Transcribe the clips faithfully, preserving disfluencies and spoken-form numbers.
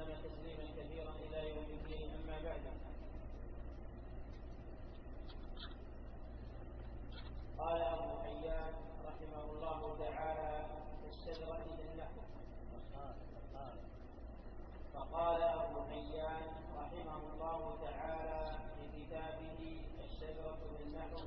وسلم تسليما كثيرا إلى يوم الدين. أما بعد، قال أبو حيان رحمه الله تعالى في الشجرة بالنحو. فقال أبو حيان رحمه الله تعالى في كتابه الشجرة بالنحو: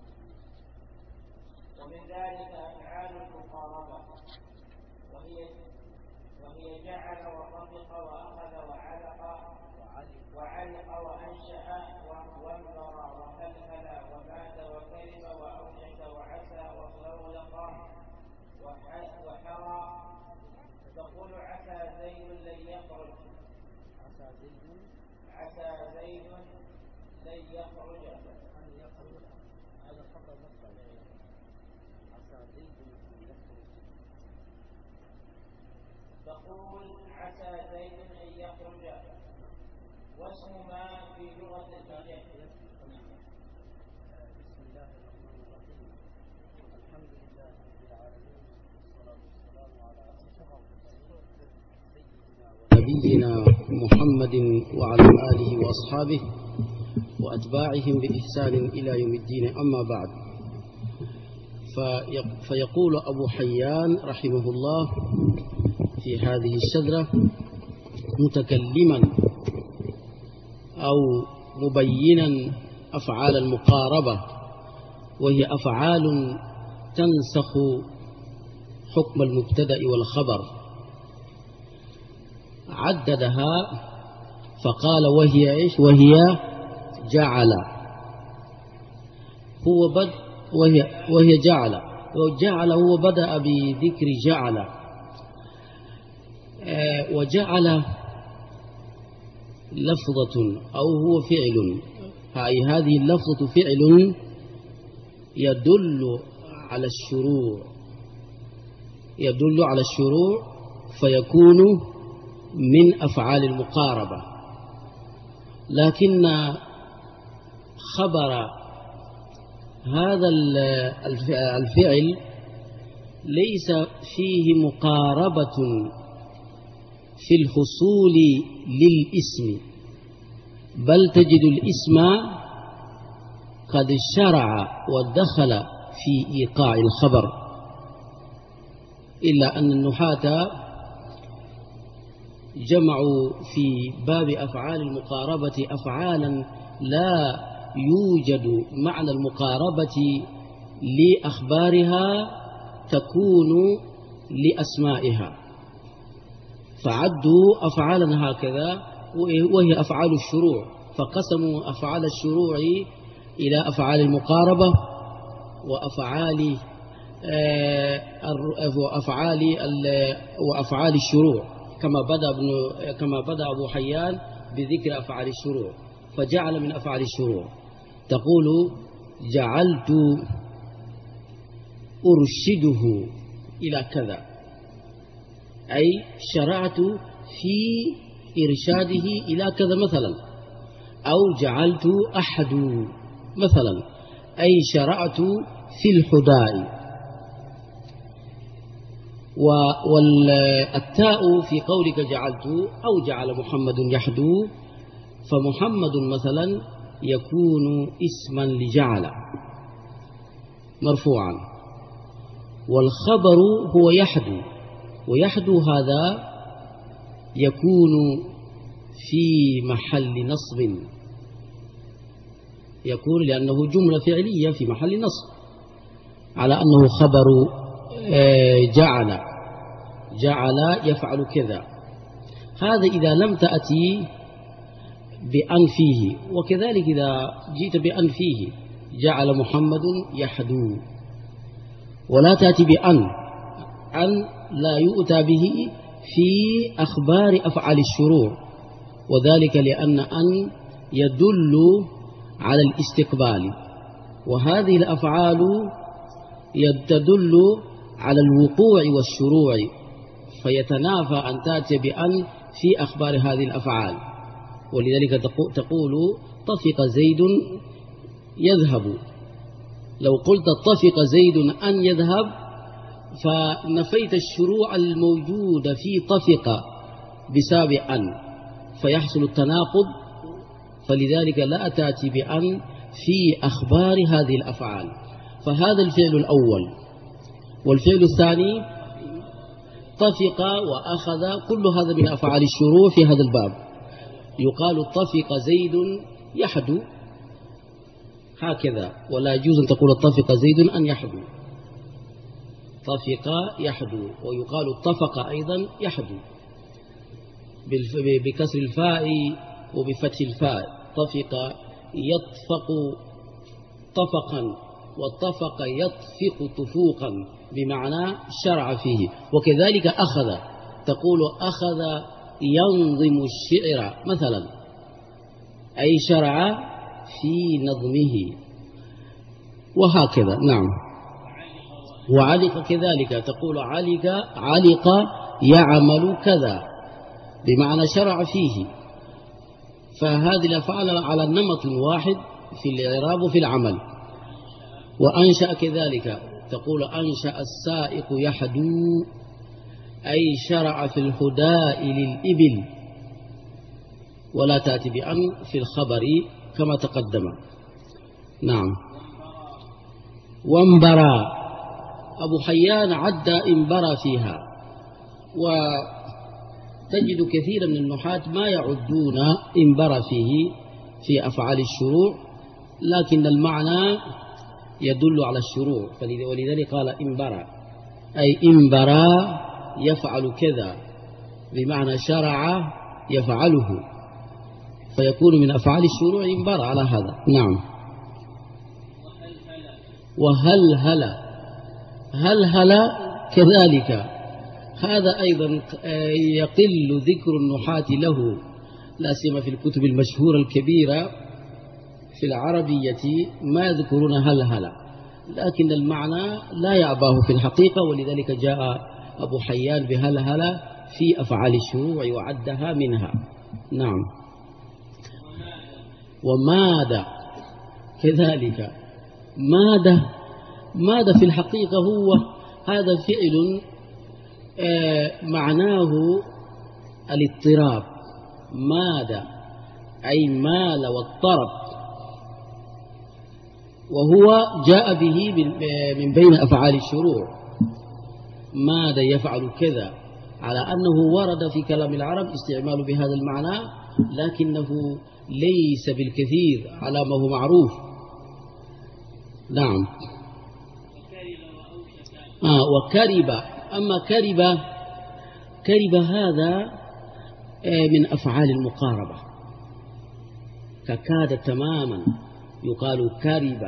ومن ذلك أفعال المقاربة، وهي وهي جعل وطبق وأخذ وعلق وعلق وأنشأ وانظر وهلهل ومات وكرم وأوشك وعسى وخولق وحرى. تقول عسى زيد لن يخرج، عسى زيد لن يخرج، هذا خطأ مطلق. عسى زيد لن يخرج، تقول عسى زيد أن يخرج، واسم ما في لغة الهجاء. بسم الله الرحمن الرحيم، الحمد لله رب العالمين، والصلاة والسلام على نبينا محمد وعلى آله وأصحابه وأتباعهم بإحسان إلى يوم الدين. أما بعد، فيقول أبو حيان رحمه الله في هذه الشجرة متكلما أو مبينا أفعال المقاربة، وهي أفعال تنسخ حكم المبتدأ والخبر. عددها فقال وهي إيش؟ وهي جعل. هو بد وهي وهي جعل وجعل هو بدأ بذكر جعل. آه وجعل لفظة أو هو فعل، هاي هذه اللفظة فعل يدل على الشروع، يدل على الشروع فيكون من أفعال المقاربة. لكن خبر هذا الفعل ليس فيه مقاربة في الحصول للاسم، بل تجد الاسم قد شرع ودخل في إيقاع الخبر، إلا أن النحاة جمعوا في باب أفعال المقاربة أفعالا لا يوجد معنى المقاربة لأخبارها تكون لأسمائها، فعدوا أفعالا هكذا وهي أفعال الشروع، فقسموا أفعال الشروع إلى أفعال المقاربة وأفعال وأفعال وأفعال الشروع، كما بدأ ابن كما بدأ أبو حيان بذكر أفعال الشروع، فجعل من أفعال الشروع. تقول جعلت أرشده إلى كذا، أي شرعت في إرشاده إلى كذا مثلا، أو جعلت أحد مثلا، أي شرعت في الحداء. والتاء في قولك جعلت أو جعل محمد يحدو، فمحمد مثلا يكون اسما لجعل مرفوعا، والخبر هو يحدو، ويحدو هذا يكون في محل نصب، يكون لأنه جملة فعلية في محل نصب على أنه خبر جعل جعل يفعل كذا. هذا إذا لم تأتي بأن فيه، وكذلك إذا جئت بأن فيه جعل محمد يحدو، ولا تأتي بأن، أن لا يؤتى به في أخبار أفعال الشروع، وذلك لأن أن يدل على الاستقبال، وهذه الأفعال تدل على الوقوع والشروع، فيتنافى أن تأتي بأن في أخبار هذه الأفعال. ولذلك تقول طفق زيد يذهب، لو قلت طفق زيد أن يذهب فنفيت الشروع الموجود في طفق بسبب أن، فيحصل التناقض، فلذلك لا تأتي بأن في أخبار هذه الأفعال. فهذا الفعل الأول. والفعل الثاني طفق وأخذ، كل هذا من أفعال الشروع في هذا الباب. يقال طفق زيد يحدو هكذا، ولا يجوز أن تقول طفق زيد أن يحدو. طفق يحدو، ويقال اتفق أيضا يحدو بكسر الفاء وبفتح الفاء. طفق يطفق طفقا، واتفق يطفق طفوقا، بمعنى شرع فيه. وكذلك أخذ، تقول أخذ ينظم الشعر مثلا، أي شرع في نظمه، وهكذا. نعم. وعلق كذلك، تقول علق علق يعمل كذا، بمعنى شرع فيه. فهذه الأفعال على النمط الواحد في الإعراب وفي العمل. وأنشأ كذلك، تقول أنشأ السائق يحدو، أي شرع في الهداء للإبل، ولا تأتي بأن في الخبر كما تقدم. نعم. وانبرى، أبو حيان عد انبرى فيها، وتجد كثيرا من النحاة ما يعدون انبرى فيه في أفعال الشروع، لكن المعنى يدل على الشروع، ولذلك قال انبرى، أي انبرى يفعل كذا، بمعنى شرع يفعله، فيكون من أفعال الشروع انبرى على هذا. نعم. وهل هل هل هل كذلك، هذا أيضا يقل ذكر النحاة له، لا سيما في الكتب المشهورة الكبيرة في العربية ما يذكرون هل هل، لكن المعنى لا يعباه في الحقيقة، ولذلك جاء أبو حيان بهل هل في أفعال الشروع وعدها منها. نعم. وماذا كذلك، ماذا ماذا في الحقيقة هو هذا فعل معناه الاضطراب. ماذا أي مال واضطرب، وهو جاء به من بين أفعال الشروع. ماذا يفعل كذا، على أنه ورد في كلام العرب استعمال بهذا المعنى، لكنه ليس بالكثير على ما هو معروف. نعم. آه وكرب، أما كرب كرب هذا من أفعال المقاربة، ككاد تماما يقال كرب،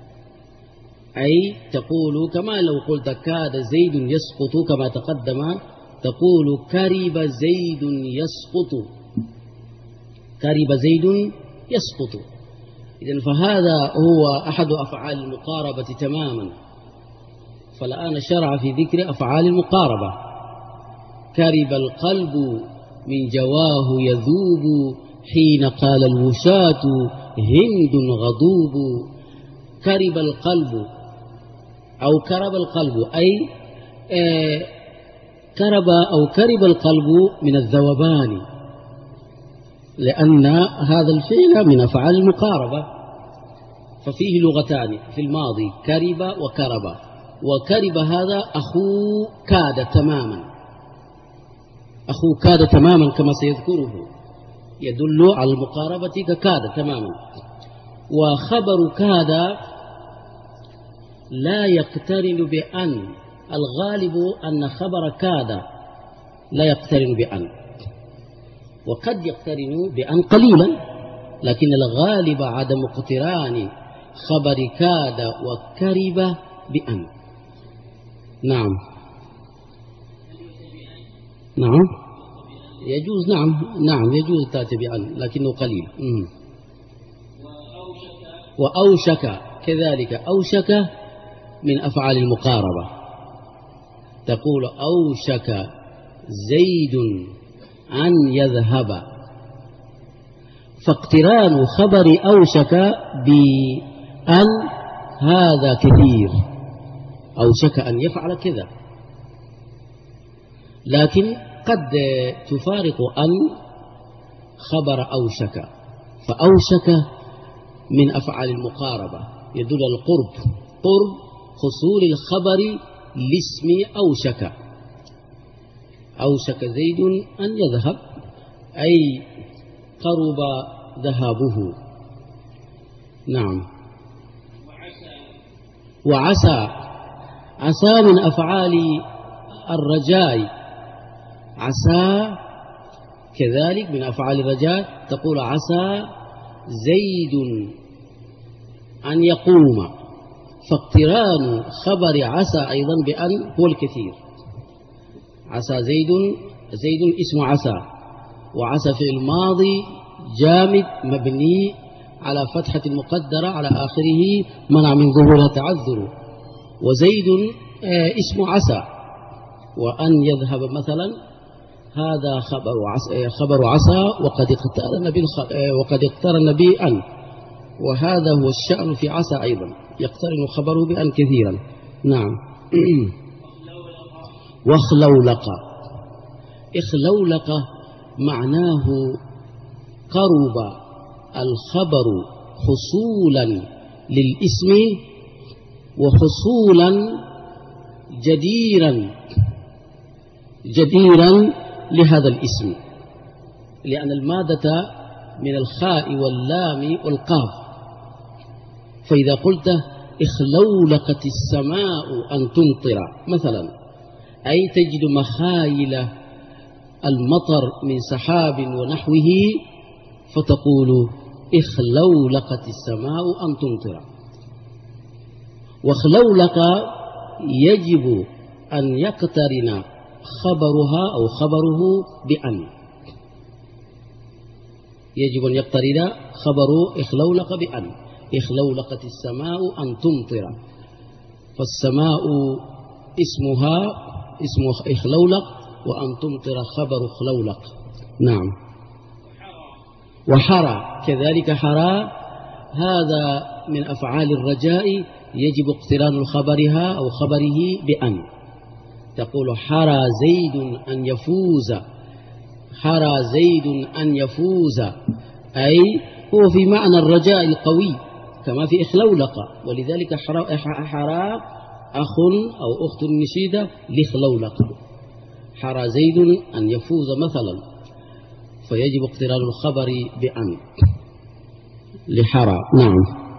أي تقول كما لو قلت كاد زيد يسقط كما تقدم، تقول كرب زيد يسقط، كرب زيد يسقط. إذن فهذا هو أحد أفعال المقاربة تماما. فالآن شرع في ذكر أفعال المقاربة. كرب القلب من جواه يذوب، حين قال الوشاة هند غضوب. كرب القلب أو كرب القلب، أي آه كرب أو كرب القلب من الذوبان، لأن هذا الفعل من أفعال المقاربة، ففيه لغتان في الماضي، كرب وكرب. وكرب هذا أخو كاد تماما، أخو كاد تماما كما سيذكره، يدل على المقاربة ككاد تماما. وخبر كاد لا يقترن بأن، الغالب أن خبر كاد لا يقترن بأن، وقد يقترن بأن قليلا، لكن الغالب عدم اقتران خبر كاد وكرب بأن. نعم. نعم يجوز، نعم نعم يجوز تأتي بأن، لكنه قليل. مم. وأوشك كذلك، أوشك من أفعال المقاربة، تقول أوشك زيد أن يذهب، فاقتران خبر أوشك بأن هذا كثير، أوشك أن يفعل كذا، لكن قد تفارق أن خبر أوشك، فأوشك من أفعال المقاربة يدل على القرب، قرب حصول الخبر لاسم أوشك. أوشك زيد أن يذهب، أي قرب ذهابه. نعم. وعسى، عسى من أفعال الرجاء، عسى كذلك من أفعال الرجاء، تقول عسى زيد أن يقوم، فاقتران خبر عسى أيضا بأن هو الكثير. عسى زيد، زيد اسم عسى، وعسى في الماضي جامد مبني على فتحة مقدرة على آخره منع من ظهورها تعذر، وزيد اسم عسى. وأن يذهب مثلا هذا خبر عسى، خبر عسى وقد اقترن وقد اقترن بأن، وهذا هو الشأن في عسى أيضا، يقترن خبره بأن كثيرا. نعم. واخلولق، اخلولق معناه قرب الخبر حصولا للاسم وحصولا جديرا جديرا لهذا الاسم، لأن المادة من الخاء واللام والقاف. فإذا قلت اخلولقت السماء أن تمطر مثلا، أي تجد مخايل المطر من سحاب ونحوه، فتقول اخلولقت السماء أن تمطر. واخلولق يجب أن يقترن خبرها أو خبره بأن، يجب أن يقترن خبر اخلولق بأن، اخلولقت السماء أن تمطر، فالسماء اسمها اسم اخلولق، وأن تمطر خبر اخلولق. نعم. وحرى كذلك، حرى هذا من أفعال الرجاء، يجب اقتران خبرها أو خبره بأن، تقول حرى زيد أن يفوز، حرى زيد أن يفوز، أي هو في معنى الرجاء القوي كما في اخلولق، ولذلك حرى أخ أو أخت النشيدة لإخلولق، حرى زيد أن يفوز مثلا، فيجب اقتران الخبر بأن لحرى. نعم.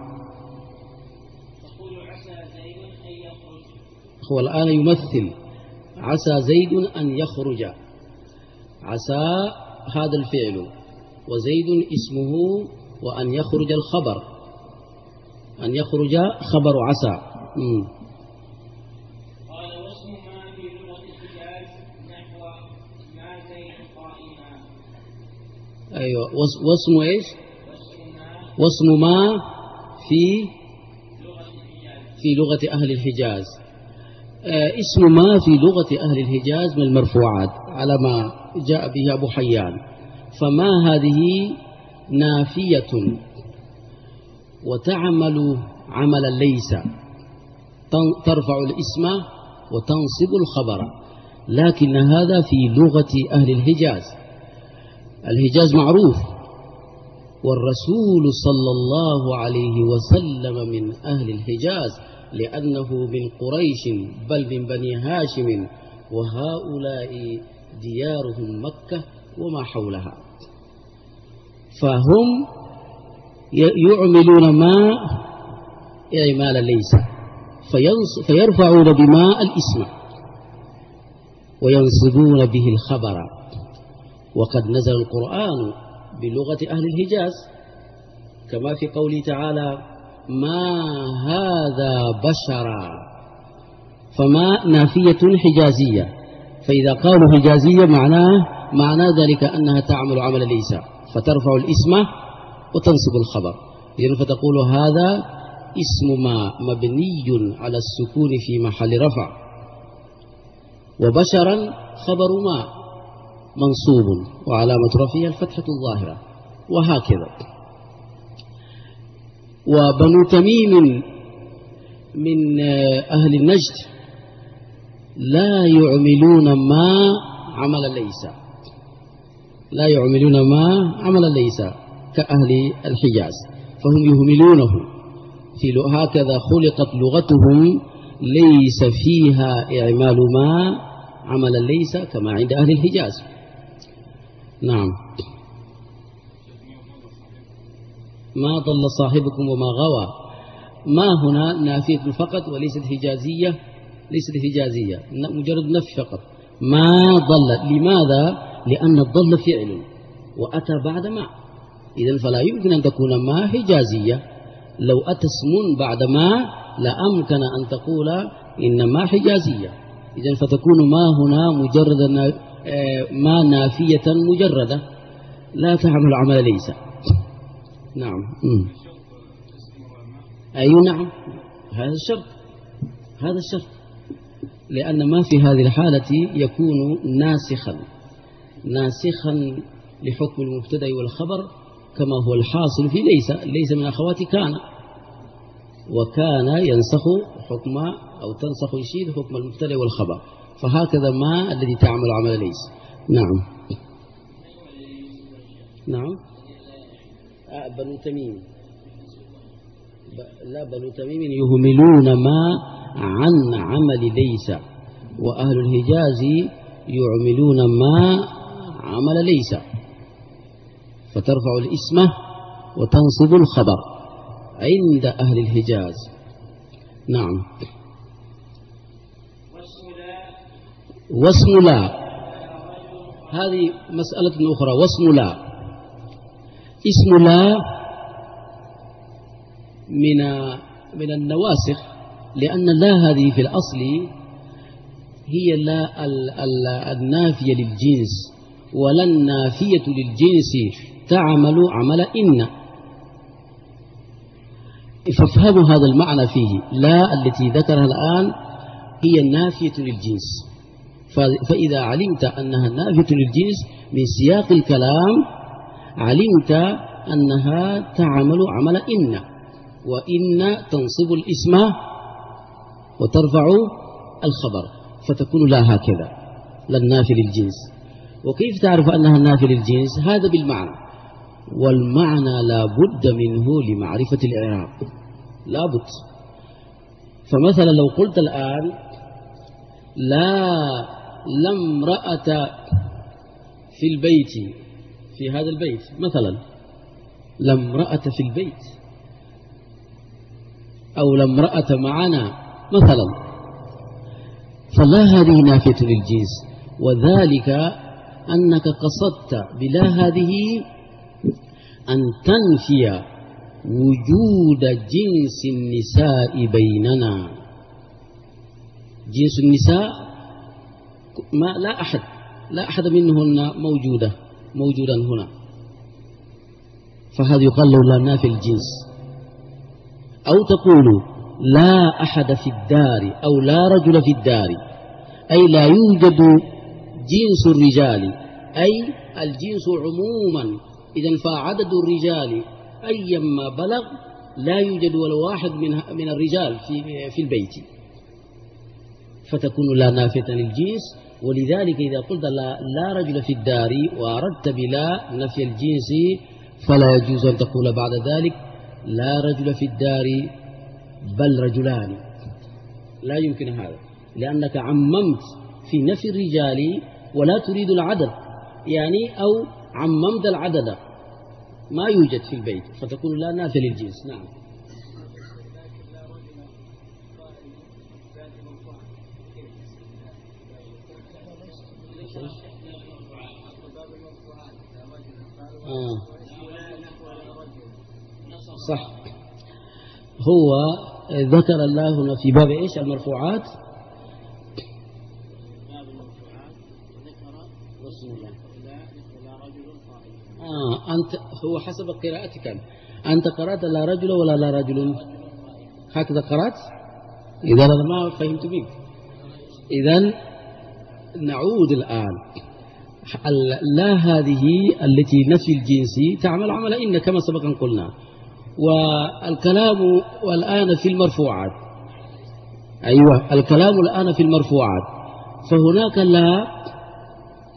هو الآن يمثل عسى زيد أن يخرج، عسى هذا الفعل وزيد اسمه، وأن يخرج الخبر، أن يخرج خبر عسى. مم. قال واسم ما في لغة الحجاز نحو ما زيد قائما. أيوة، واسم إيش؟ واسم ما في في لغة أهل الحجاز. آه اسم ما في لغة أهل الحجاز من المرفوعات على ما جاء به أبو حيان، فما هذه نافية وتعمل عمل ليس، ترفع الاسم وتنصب الخبر، لكن هذا في لغة أهل الحجاز. الحجاز معروف، والرسول صلى الله عليه وسلم من أهل الحجاز، لأنه من قريش بل من بني هاشم، وهؤلاء ديارهم مكة وما حولها، فهم يعملون ما إعمال ليس، فيرفعون بما الاسم وينصبون به الخبر. وقد نزل القرآن بلغة أهل الحجاز كما في قوله تعالى ما هذا بشرا، فما نافية حجازية، فإذا قالوا حجازية معناه معنى ذلك أنها تعمل عمل ليس، فترفع الاسم وتنصب الخبر. إذن فتقول هذا اسم ما مبني على السكون في محل رفع، وبشرا خبر ما منصوب وعلامة رفعه الفتحة الظاهرة، وهكذا. وبنو تميم من أهل النجد لا يعملون ما عمل ليس، لا يعملون ما عمل ليس كأهل الحجاز، فهم يهملونه. في هكذا خلقت لغتهم ليس فيها إعمال ما عمل ليس كما عند أهل الحجاز. نعم. ما ضل صاحبكم وما غوى، ما هنا نافية فقط وليست حجازية، ليست حجازية، مجرد نفي فقط. ما ضل، لماذا؟ لأن الضل فعل وأتى بعد ما، إذن فلا يمكن أن تكون ما حجازية. لو أتى اسم بعد ما لأمكن أن تقول إن ما حجازية، إذن فتكون ما هنا مجرد ما نافية مجردة لا تعمل عمل ليس. نعم. م. أي نعم، هذا الشرط، هذا الشرط، لأن ما في هذه الحالة يكون ناسخا، ناسخا لحكم المبتدأ والخبر كما هو الحاصل في ليس. ليس من أخوات كان، وكان ينسخ حكم أو تنسخ الشيء حكم المبتدأ والخبر، فهكذا ما الذي تعمل عمل ليس. نعم. نعم. آه بنو تميم، لا بنو تميم يهملون ما عن عمل ليس، وأهل الحجاز يعملون ما عمل ليس، فترفع الاسم وتنصب الخبر عند أهل الحجاز. نعم. واسم لا، هذه مسألة أخرى. واسم لا، اسم لا من من النواسخ، لأن لا هذه في الأصل هي لا النافية للجنس، ولا النافية للجنس تعمل عمل إن. فافهموا هذا المعنى فيه. لا التي ذكرها الآن هي النافية للجنس، فإذا علمت أنها نافية للجنس من سياق الكلام علمت أنها تعمل عمل إن، وإن تنصب الاسم وترفع الخبر، فتكون لا هكذا، لا النافي للجنس. وكيف تعرف أنها نافي للجنس؟ هذا بالمعنى، والمعنى لا بد منه لمعرفة الإعراب، لا بد. فمثلا لو قلت الآن لا لا امرأة في البيت، في هذا البيت مثلا، لا امرأة في البيت، أو لا امرأة معنا مثلا، فلا هذه نافية للجنس، وذلك أنك قصدت بلا هذه أن تنفي وجود جنس النساء بيننا. جنس النساء ما لا أحد لا أحد منهن موجودة موجودا هنا، فهذا يقال له لا نافي الجنس. أو تقول لا أحد في الدار، أو لا رجل في الدار، أي لا يوجد جنس الرجال، أي الجنس عموما. إذن فعدد الرجال أيما بلغ لا يوجد ولا واحد من من الرجال في في البيت، فتكون لا نافية للجنس. ولذلك إذا قلت لا, لا رجل في الدار وأردت بلا نفي الجنس فلا يجوز أن تقول بعد ذلك لا رجل في الدار بل رجلان، لا يمكن هذا، لأنك عممت في نفي الرجال ولا تريد العدد، يعني أو عممت العدد ما يوجد في البيت، فتكون لا نافية للجنس. نعم. آه. صح، هو ذكر الله هنا في باب إيش؟ المرفوعات. آه أنت هو حسب قراءتك، أنت قرأت لا رجل ولا لا رجل، هكذا قرأت؟ إذا أنا ما فهمت منك. إذن نعود الآن. لا هذه التي نفي الجنس تعمل عمل إن كما سبقا قلنا. والكلام الآن في المرفوعات، أيوة الكلام الآن في المرفوعات، فهناك لا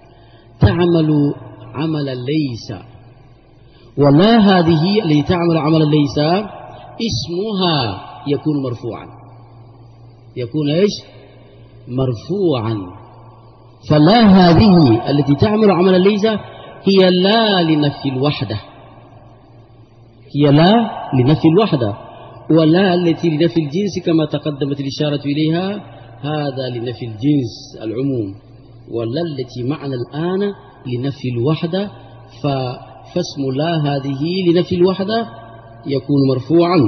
تعمل عمل ليس، ولا هذه التي تعمل عمل ليس اسمها يكون مرفوعا، يكون إيش؟ مرفوعا. فلا هذه التي تعمل عمل ليس هي لا لنفي الوحدة، هي لا لنفي الوحدة، ولا التي لنفي الجنس كما تقدمت الإشارة إليها، هذا لنفي الجنس العموم، ولا التي معنا الآن لنفي الوحدة. فاسم لا هذه لنفي الوحدة يكون مرفوعا،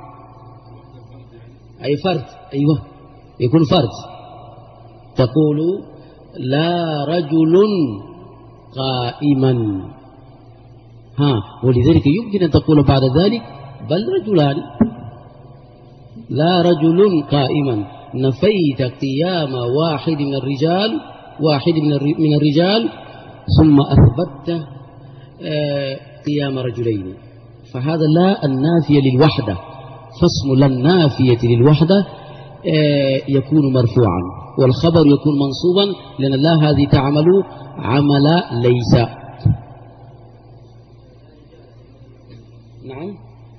أي فرد، أيوة يكون فرد. تقول لا رجل قائما، ها، ولذلك يمكن أن تقول بعد ذلك بل رجلان. لا رجل قائما، نفيت قيام واحد من الرجال، واحد من الرجال، ثم أثبتت قيام رجلين، فهذا لا النافية للوحدة. فاسم لا النافية للوحدة يكون مرفوعا، والخبر يكون منصوبا، لأن لا هذه تعمل عمل ليس. نعم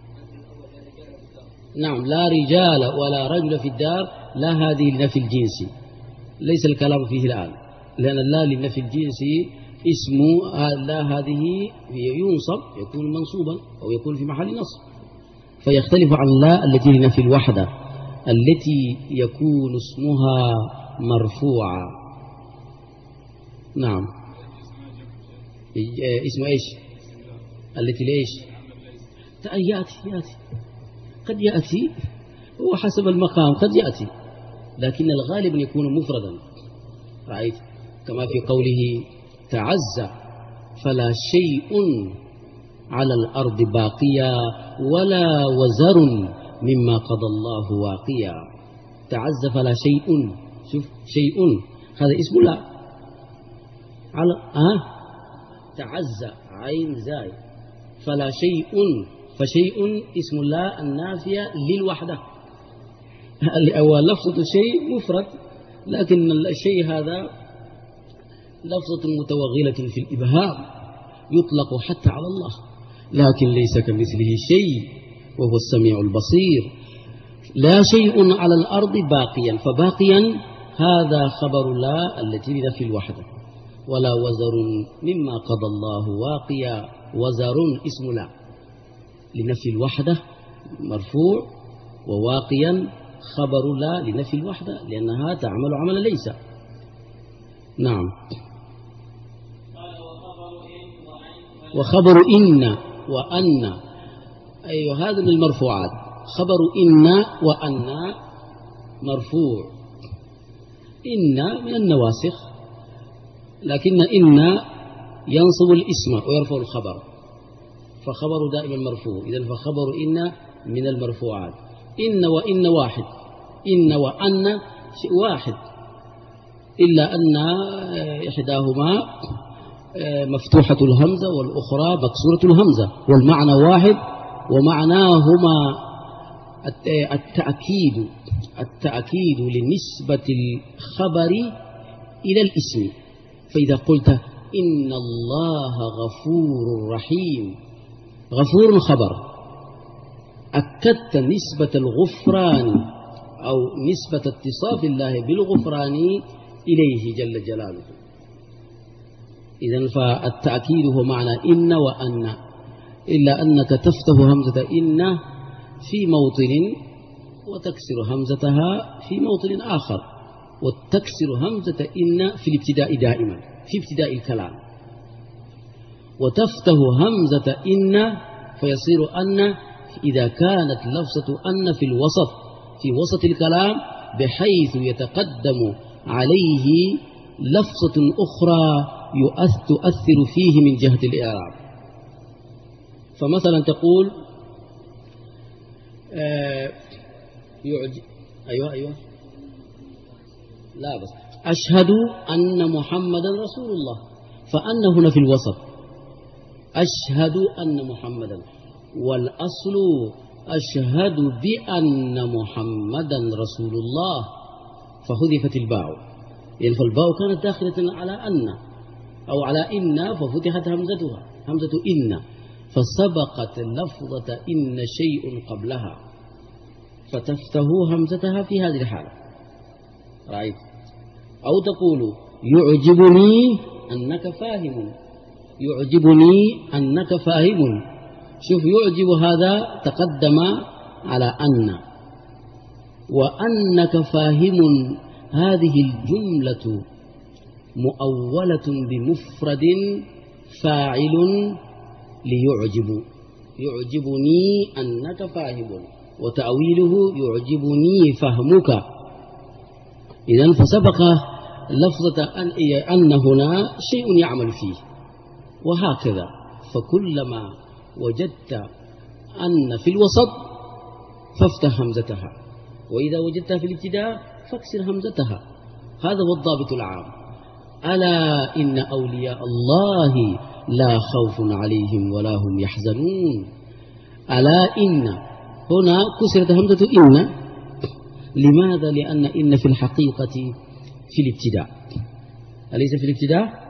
نعم لا رجال ولا رجل في الدار، لا هذه لنفي الجنس، ليس الكلام فيه الآن، لأن لا لنفي الجنس اسم لا هذه ينصب، يكون منصوبا أو يكون في محل نصب، فيختلف عن لا التي لنفي الوحدة التي يكون اسمها مرفوعا. نعم اسم ايش؟ التي ليش؟ يأتي يأتي قد يأتي، هو حسب المقام قد يأتي، لكن الغالب يكون مفردا. رأيت كما في قوله تعزى فلا شيء على الأرض باقيا ولا وزر مما قضى الله واقيا. تعزى فلا شيء، شوف شيء هذا اسم لا على آه تعزى عين زاي، فلا شيء، فشيء اسم لا النافية للوحدة. أول لفظة شيء مفرد، لكن الشيء هذا لفظة متوغلة في الإبهام، يطلق حتى على الله، لكن ليس كمثله شيء وهو السميع البصير. لا شيء على الأرض باقيا، فباقيا هذا خبر لا التي لنفي الوحدة. ولا وزر مما قضى الله واقيا، وزر اسم لا لنفي الوحدة مرفوع، وواقيا خبر لا لنفي الوحدة لأنها تعمل عمل ليس. نعم. وخبر إن وأن، أيوه هذا من المرفوعات. خبر إن وأن مرفوع، إن من النواسخ، لكن إن ينصب الاسم ويرفع الخبر، فخبر دائما مرفوع. إذن فخبر إن من المرفوعات. إن وإن واحد، إن وأن شيء واحد، إلا أن إحداهما مفتوحة الهمزة والأخرى مكسورة الهمزة، والمعنى واحد، ومعناهما التأكيد، التأكيد لنسبة الخبر إلى الاسم. فإذا قلت إن الله غفور رحيم، غفور خبر، أكدت نسبة الغفران أو نسبة اتصاف الله بالغفران إليه جل جلاله. إذن فالتأكيد هو معنى إن وأن، إلا أنك تفتح همزة إن في موطن وتكسر همزتها في موطن آخر، وتكسر همزة إن في الابتداء دائما، في ابتداء الكلام، وتفتح همزة إن فيصير أن إذا كانت لفظة أن في الوسط، في وسط الكلام، بحيث يتقدم عليه لفظة أخرى تؤثر فيه من جهة الإعراب. فمثلا تقول آه يعجب، أيوة أيوة لا بس أشهد أن محمدا رسول الله، فأن هنا في الوسط، أشهد أن محمدا، والأصل أشهد بأن محمدا رسول الله، فحذفت الباء، يعني فالباء كانت داخلة على أن، أو على إن ففتحت همزتها همزة إن فسبقت لفظة إن شيء قبلها فتفتح همزتها في هذه الحالة. رأيت؟ أو تقول يعجبني أنك فاهم، يعجبني أنك فاهم. شوف يعجب هذا تقدم على أن، وأنك فاهم هذه الجملة مؤولة بمفرد فاعل ليعجب، يعجبني أنك فاهم، وتأويله يعجبني فهمك. إذن فسبق لفظة أن, أن هنا شيء يعمل فيه، وهكذا. فكلما وجدت أن في الوسط فافتح همزتها، وإذا وجدتها في الابتداء فاكسر همزتها. هذا هو الضابط العام. ألا إن أولياء الله لا خوف عليهم ولا هم يحزنون. ألا إن هنا كسرت همزة إن. لماذا؟ لأن إن في الحقيقة في الابتداء، أليس في الابتداء؟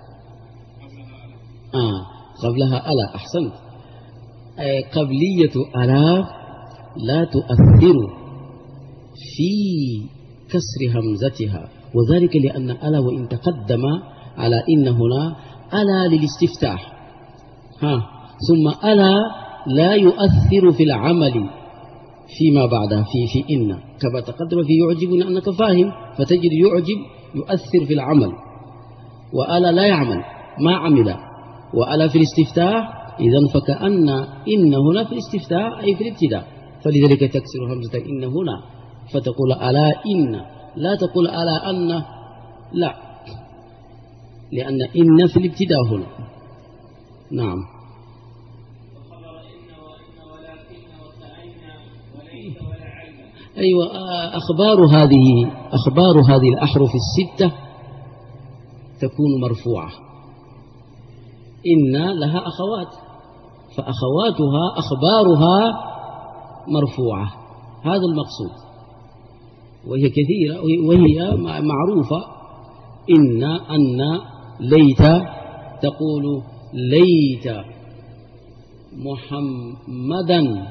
آه قبلها ألا. أحسنت. آه قبلية ألا لا تؤثر في كسر همزتها، وذلك لأن ألا وإن تقدم على إن هنا ألا للاستفتاح، ها ثم ألا لا يؤثر في العمل فيما بعدها في في إن، كما تقدم في يعجبني أنك فاهم، فتجد يعجب يؤثر في العمل، وألا لا يعمل ما عمل، وألا في الاستفتاح. إذن فكأن إن هنا في الاستفتاح أي في الابتداء، فلذلك تكسر همزة إن هنا فتقول ألا إن، لا تقول ألا أن، لا، لأن إن في الابتداء هنا. نعم. أيوة. أخبار هذه أخبار هذه الأحرف الستة تكون مرفوعة. إن لها أخوات، فأخواتها أخبارها مرفوعة، هذا المقصود. وهي كثيرة، وهي معروفة. إن أن ليت، تقول ليت محمدا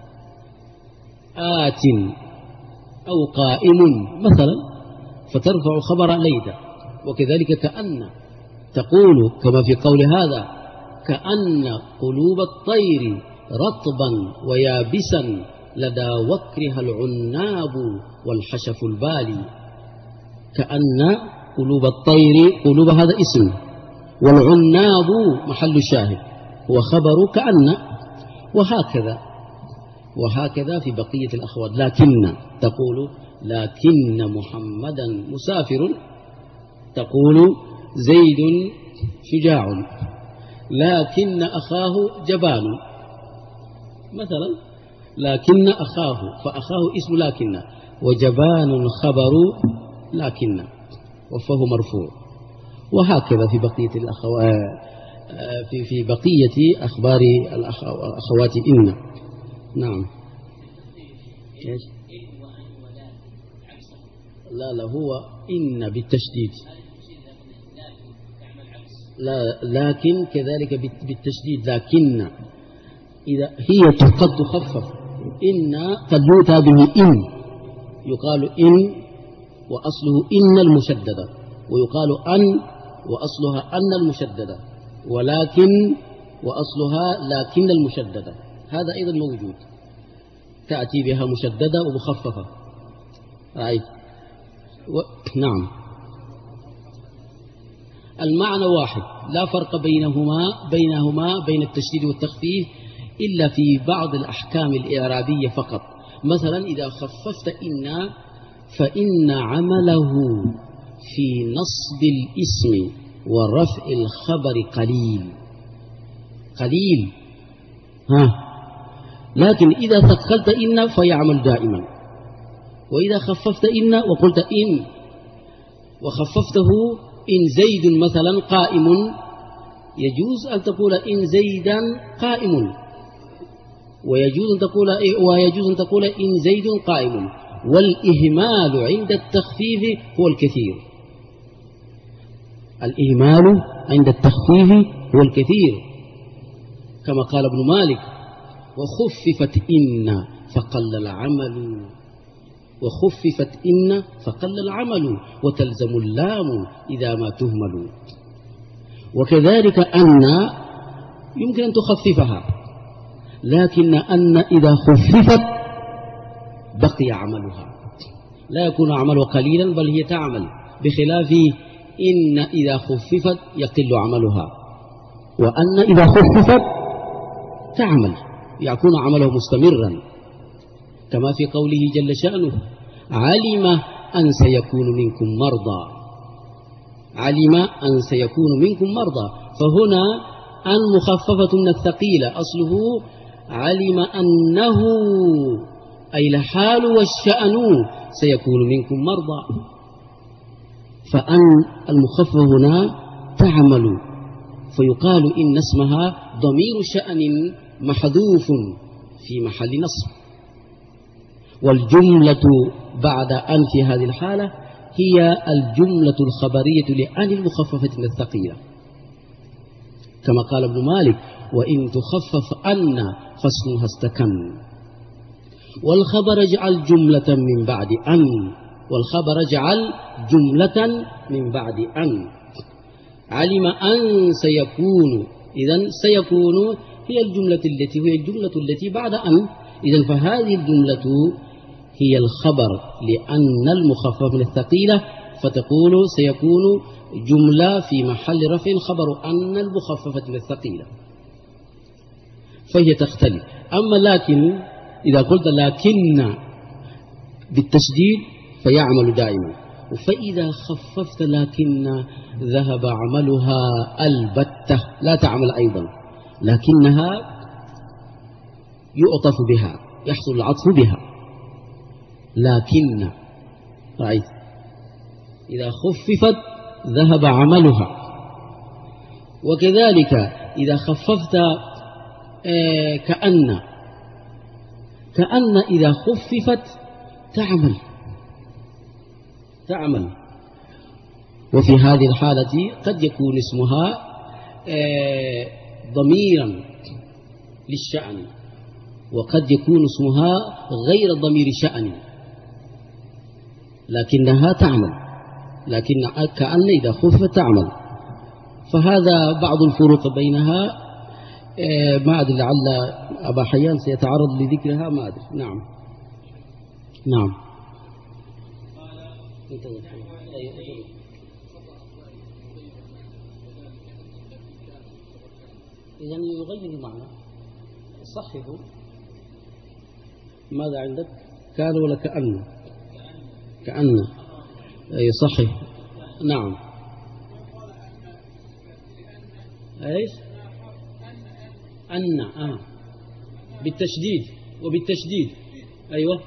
آت أو قائم مثلا، فترفع خبر ليت. وكذلك كأن، تقول كما في قول هذا كأن قلوب الطير رطبا ويابسا لدى وكرها العناب والحشف البالي. كأن قلوب الطير، قلوب هذا اسم، والعناب محل الشاهد هو خبر كأن. وهكذا وهكذا في بقية الأخوات. لكن تقول لكن محمدا مسافر، تقول زيد شجاع، لكن أخاه جبان مثلا. لكن أخاه، فأخاه اسم لكن، وجبان خبر لكن، وفه مرفوع. وهكذا في بقية الأخوات، في في بقية أخبار الأخوات إن. نعم. لا لا هو إن بالتشديد، لا لكن كذلك بالتشديد. لكن إذا هي قد تخفف، إن قد يؤتى به إن، يقال إن وأصله إن المشددة، ويقال أن وأصلها أن المشددة، ولكن وأصلها لكن المشددة. هذا أيضا موجود، تأتي بها مشددة ومخففة. رأيت؟ و... نعم. المعنى واحد، لا فرق بينهما بينهما بين التشديد والتخفيف إلا في بعض الأحكام الإعرابية فقط. مثلا إذا خففت إن فإن عمله في نصب الاسم ورفع الخبر قليل قليل ها. لكن إذا ثقلت إن فيعمل دائما. وإذا خففت إن وقلت إن وخففته إن زيد مثلا قائم، يجوز أن تقول إن زيدا قائم، ويجوز أن تقول ويجوز أن تقول إن زيد قائم. والإهمال عند التخفيف هو الكثير. الإهمال عند التخفيف هو الكثير، كما قال ابن مالك: وخففت إن فقل العمل، وخففت إن فقل العمل وتلزم اللام إذا ما تهمل. وكذلك أن يمكن أن تخففها، لكن أن إذا خففت بقي عملها، لا يكون عملها قليلا بل هي تعمل، بخلاف إن إذا خففت يقل عملها، وأن إذا خففت تعمل يكون عمله مستمرا، كما في قوله جل شأنه: علم أن سيكون منكم مرضى، علم أن سيكون منكم مرضى. فهنا أن مخففة من الثقيلة، أصله علم أنه أي الحال والشأن سيكون منكم مرضى، فأن المخفف هنا تعمل، فيقال إن اسمها ضمير شأن محذوف في محل نصب. والجملة بعد أن في هذه الحالة هي الجملة الخبرية لأن المخففة من الثقيلة، كما قال ابن مالك: وإن تخفف أن فاسمها استكن. والخبر اجعل جملة من بعد أن، والخبر اجعل جملة من بعد أن. علم أن سيكون، إذن سيكون هي الجملة التي هي الجملة التي بعد أن، إذن فهذه الجملة هي الخبر لأن المخفف من الثقيلة، فتقول سيكون جملة في محل رفع خبر أن المخففة من الثقيلة، فهي تختلف. أما لكن إذا قلت لكن بالتشديد فيعمل دائما، فإذا خففت لكن ذهب عملها البتة، لا تعمل أيضا، لكنها يعطف بها، يحصل العطف بها. لكن رأيت إذا خففت ذهب عملها. وكذلك إذا خففت آه كأن، كأن إذا خففت تعمل تعمل وفي هذه الحالة قد يكون اسمها آه ضميرا للشأن، وقد يكون اسمها غير ضمير شأن، لكنها تعمل، لكن كأن إذا خففت تعمل. فهذا بعض الفروق بينها، ما أدري لعل أبا حيان سيتعرض لذكرها، ما أدري. نعم نعم إذن يغير المعنى. صححه. ماذا عندك؟ كان ولا كأن؟ كأن. أي صحيح. نعم. ايش؟ أن آه. بالتشديد وبالتشديد. أيوة.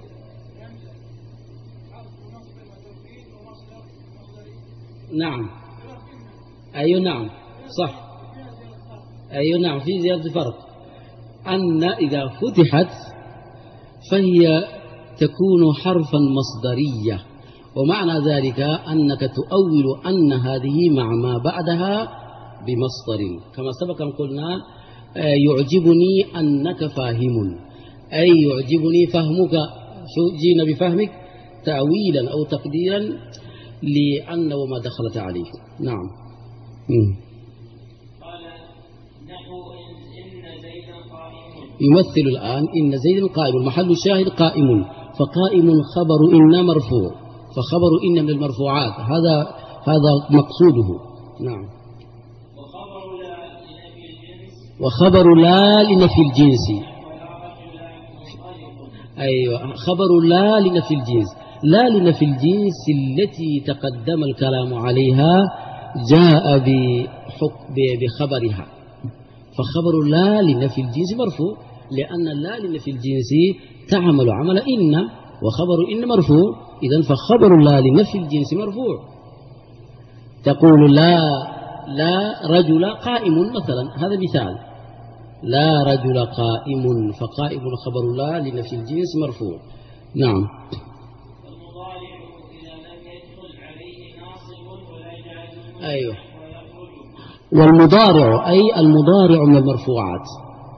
نعم. أيوة نعم صح. أيوة نعم في زيادة فرق. أن إذا فتحت فهي تكون حرفا مصدرية، ومعنى ذلك أنك تؤول أن هذه مع ما بعدها بمصدر، كما سبق أن قلنا يعجبني أنك فاهم، أي يعجبني فهمك، شو جينا بفهمك تأويلا أو تقديرا لأن وما دخلت عليه. نعم. م. قال نحو إن زيدا قائم، يمثل الآن إن زيدا قائم، المحل الشاهد قائم، فقائم خبر إن مرفوع، فخبر إن من المرفوعات، هذا هذا مقصوده. نعم. وخبر لا لنفي الجنس، وخبر لا لنفي الجنس. أيوة خبر لا لنفي الجنس، لا لنفي الجنس التي تقدم الكلام عليها جاء بخبرها، فخبر لا لنفي الجنس مرفوع، لأن لا لنفي الجنس تعمل عمل إن، وخبر إن مرفوع، إذن فخبر لا لنفي الجنس مرفوع. تقول لا لا رجل قائم مثلا، هذا مثال، لا رجل قائم، فقائم خبر لا لنفي الجنس مرفوع. نعم. أيوه. والمضارع أي المضارع من المرفوعات،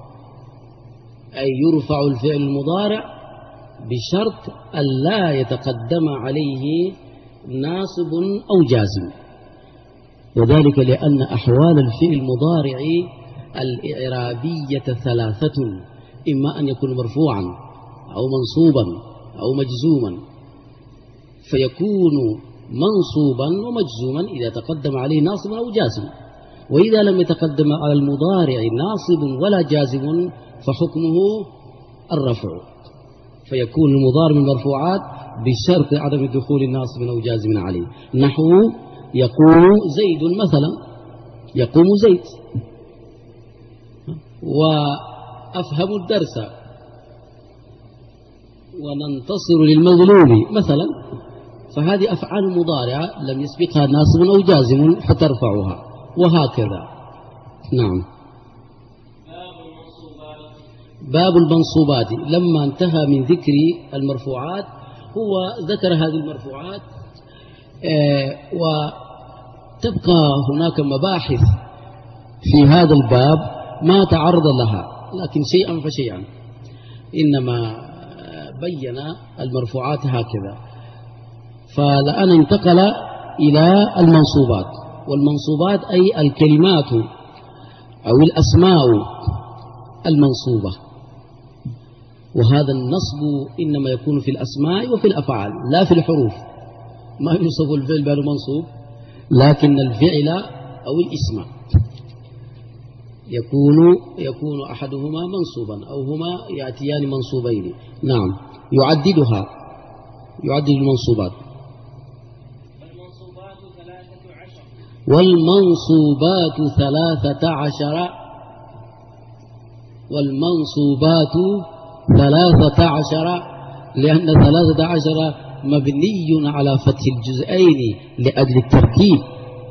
أي يرفع الفعل المضارع بشرط ألا يتقدم عليه ناصب أو جازم، وذلك لأن أحوال الفعل المضارع الإعرابية ثلاثة، إما أن يكون مرفوعا أو منصوبا أو مجزوما، فيكون منصوبا ومجزوما إذا تقدم عليه ناصب أو جازم، وإذا لم يتقدم على المضارع ناصب ولا جازم فحكمه الرفع، فيكون المضارع من المرفوعات بشرط عدم دخول ناصب أو جازم عليه. نحو يقوم زيد مثلا، يقوم زيد، وأفهم الدرس، وننتصر للمظلوم مثلا، فهذه أفعال مضارعة لم يسبقها ناصب أو جازم فترفعها، وهكذا. نعم. باب المنصوبات، لما انتهى من ذكر المرفوعات هو ذكر هذه المرفوعات، آه وتبقى هناك مباحث في هذا الباب ما تعرض لها، لكن شيئا فشيئا، إنما بين المرفوعات هكذا. فالآن انتقل إلى المنصوبات، والمنصوبات أي الكلمات أو الأسماء المنصوبة، وهذا النصب إنما يكون في الأسماء وفي الأفعال لا في الحروف، ما يوصف الفعل بأنه منصوب، لكن الفعل أو الاسم يكون يكون أحدهما منصوبا أو هما يأتيان منصوبين. نعم. يعددها، يعدد المنصوبات. والمنصوبات ثلاثة عشر والمنصوبات ثلاثة عشر والمنصوبات ثلاثة عشر لأن ثلاثة عشر مبني على فتح الجزئين لأجل التركيب،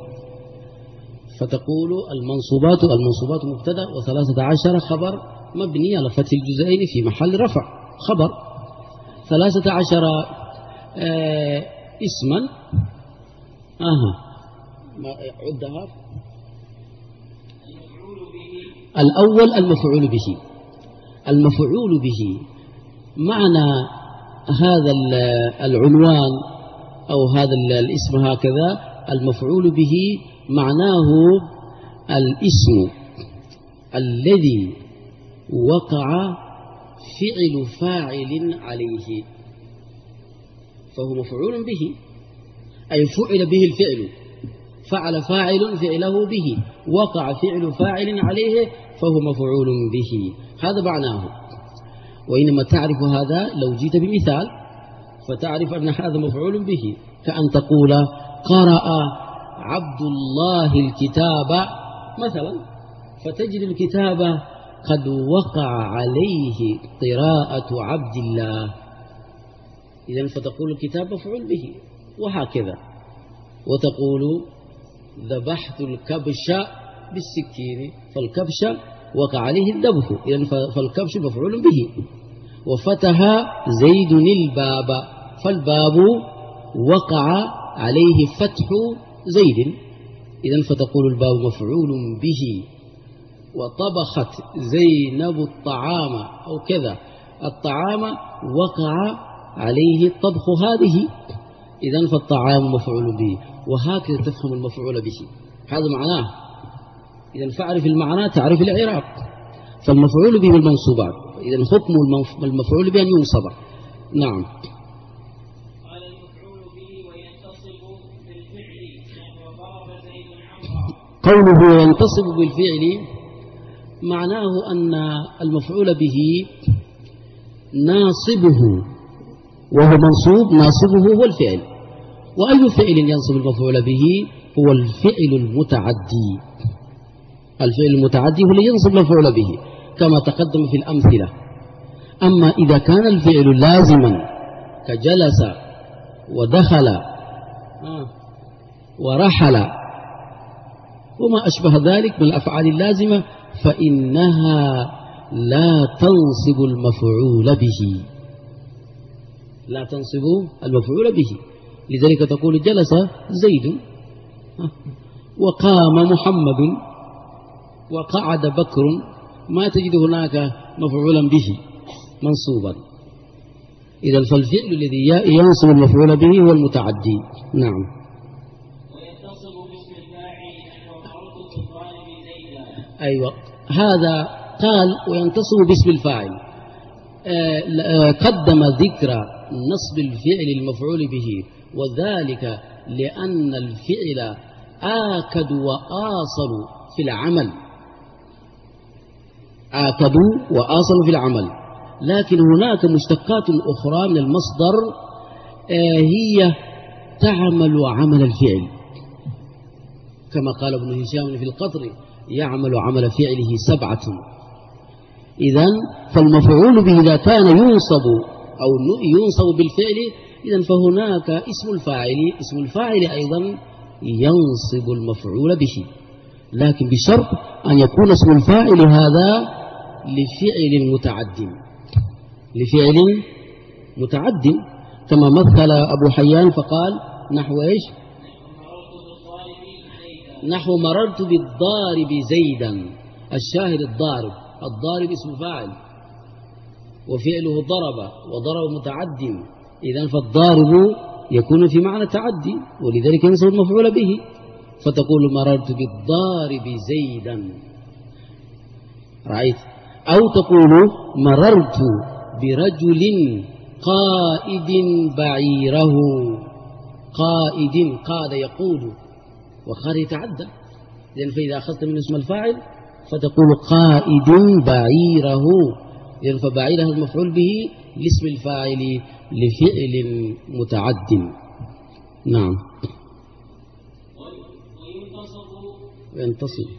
فتقول المنصوبات، المنصوبات مبتدأ وثلاثة عشر خبر مبني على فتح الجزئين في محل رفع خبر. ثلاثة عشر آه اسما آه ما عدها. الأول المفعول به. المفعول به معنى هذا العنوان أو هذا الاسم هكذا، المفعول به معناه الاسم الذي وقع فعل فاعل عليه، فهو مفعول به، أي فعل به الفعل، فعل فاعل فعله به، وقع فعل فاعل عليه فهو مفعول به، هذا معناه. وإنما تعرف هذا لو جيت بمثال فتعرف أن هذا مفعول به، كأن تقول قرأ عبد الله الكتاب مثلا، فتجد الكتاب قد وقع عليه قراءة عبد الله، إذن فتقول الكتاب مفعول به، وهكذا. وتقول ذبحت الكبش بالسكين، فالكبش وقع عليه الذبح، إذن فالكبش مفعول به. وفتح زيد الباب، فالباب وقع عليه فتح زيد، إذن فتقول الباب مفعول به. وطبخت زينب الطعام أو كذا، الطعام وقع عليه الطبخ هذه، إذن فالطعام مفعول به، وهكذا تفهم المفعول به، هذا معناه. إذن فاعرف المعنى تعرف الإعراب. فالمفعول به بالمنصوبات، إذن حكم المفعول به أن ينصب. نعم. قال المفعول به وينتصب بالفعل، وضرب زيد عمرا. قوله ينتصب بالفعل معناه أن المفعول به ناصبه، وهو منصوب، ناصبه هو الفعل. وأي فعل ينصب المفعول به؟ هو الفعل المتعدي. الفعل المتعدي هو اللي ينصب المفعول به كما تقدم في الأمثلة. أما إذا كان الفعل لازما كجلس ودخل ورحل وما أشبه ذلك من الأفعال اللازمة، فإنها لا تنصب المفعول به، لا تنصب المفعول به. لذلك تقول جلس زيد وقام محمد وقعد بكر، ما تجد هناك مفعولا به منصوبا. إذا فالفعل الذي ينصب المفعول به هو المتعدي. نعم. ويتصل باسم الفاعل نحو مررت بالطالب زيدا. أيوة، هذا قال وينتصب باسم الفاعل. آه قدم ذكر نصب الفعل المفعول به، وذلك لأن الفعل آكد وآصل في العمل، آكد وآصل في العمل. لكن هناك مشتقات أخرى من المصدر آه هي تعمل عمل الفعل، كما قال ابن هشام في القطر: يعمل عمل فعله سبعة. إذن فالمفعول به إذا كان ينصب أو ينصب بالفعل، إذن فهناك اسم الفاعل، اسم الفاعل أيضا ينصب المفعول به، لكن بشرط أن يكون اسم الفاعل هذا لفعل متعد، لفعل متعد، كما مثل أبو حيان فقال نحو إيش؟ نحو مررت بالضارب زيدا. الشاهد الضارب، الضارب اسم فاعل وفعله ضرب، وضرب متعد، إذن فالضارب يكون في معنى تعدي، ولذلك ينصب المفعول به، فتقول مررت بالضارب زيدا، رأيت؟ أو تقول مررت برجل قائد بعيره، قائد، قاد يقود، وقاد يتعدى، لأن فإذا أخذت من اسم الفاعل فتقول قائد بعيره، لأن فبعيره المفعول به لاسم الفاعل لفعل متعد. نعم. وينتصب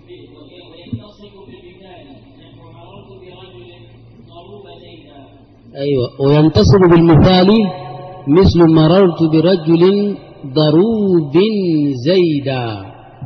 أيوة، وينتصب بالمثال مثل مررت برجل ضروب زيدا.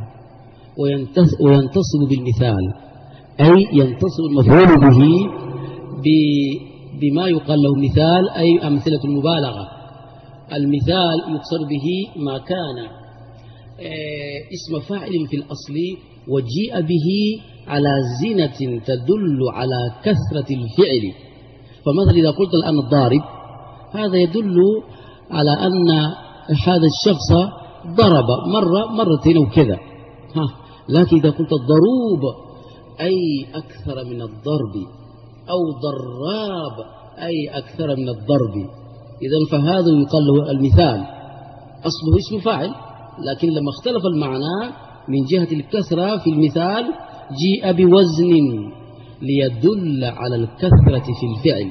وينتصب بالمثال أي ينتصب المفعول به بما يقال له مثال، أي أمثلة المبالغة. المثال يقصد به ما كان اسم فاعل في الأصل وجيء به على زنة تدل على كثرة الفعل. فمثلا إذا قلت الآن الضارب، هذا يدل على أن هذا الشخص ضرب مرة مرتين وكذا، ها. لكن إذا قلت الضروب أي أكثر من الضرب، أو ضراب أي أكثر من الضرب، إذن فهذا يقال له المثال، أصله اسم فاعل، لكن لما اختلف المعنى من جهة الكثرة في المثال جيء بوزن ليدل على الكثرة في الفعل.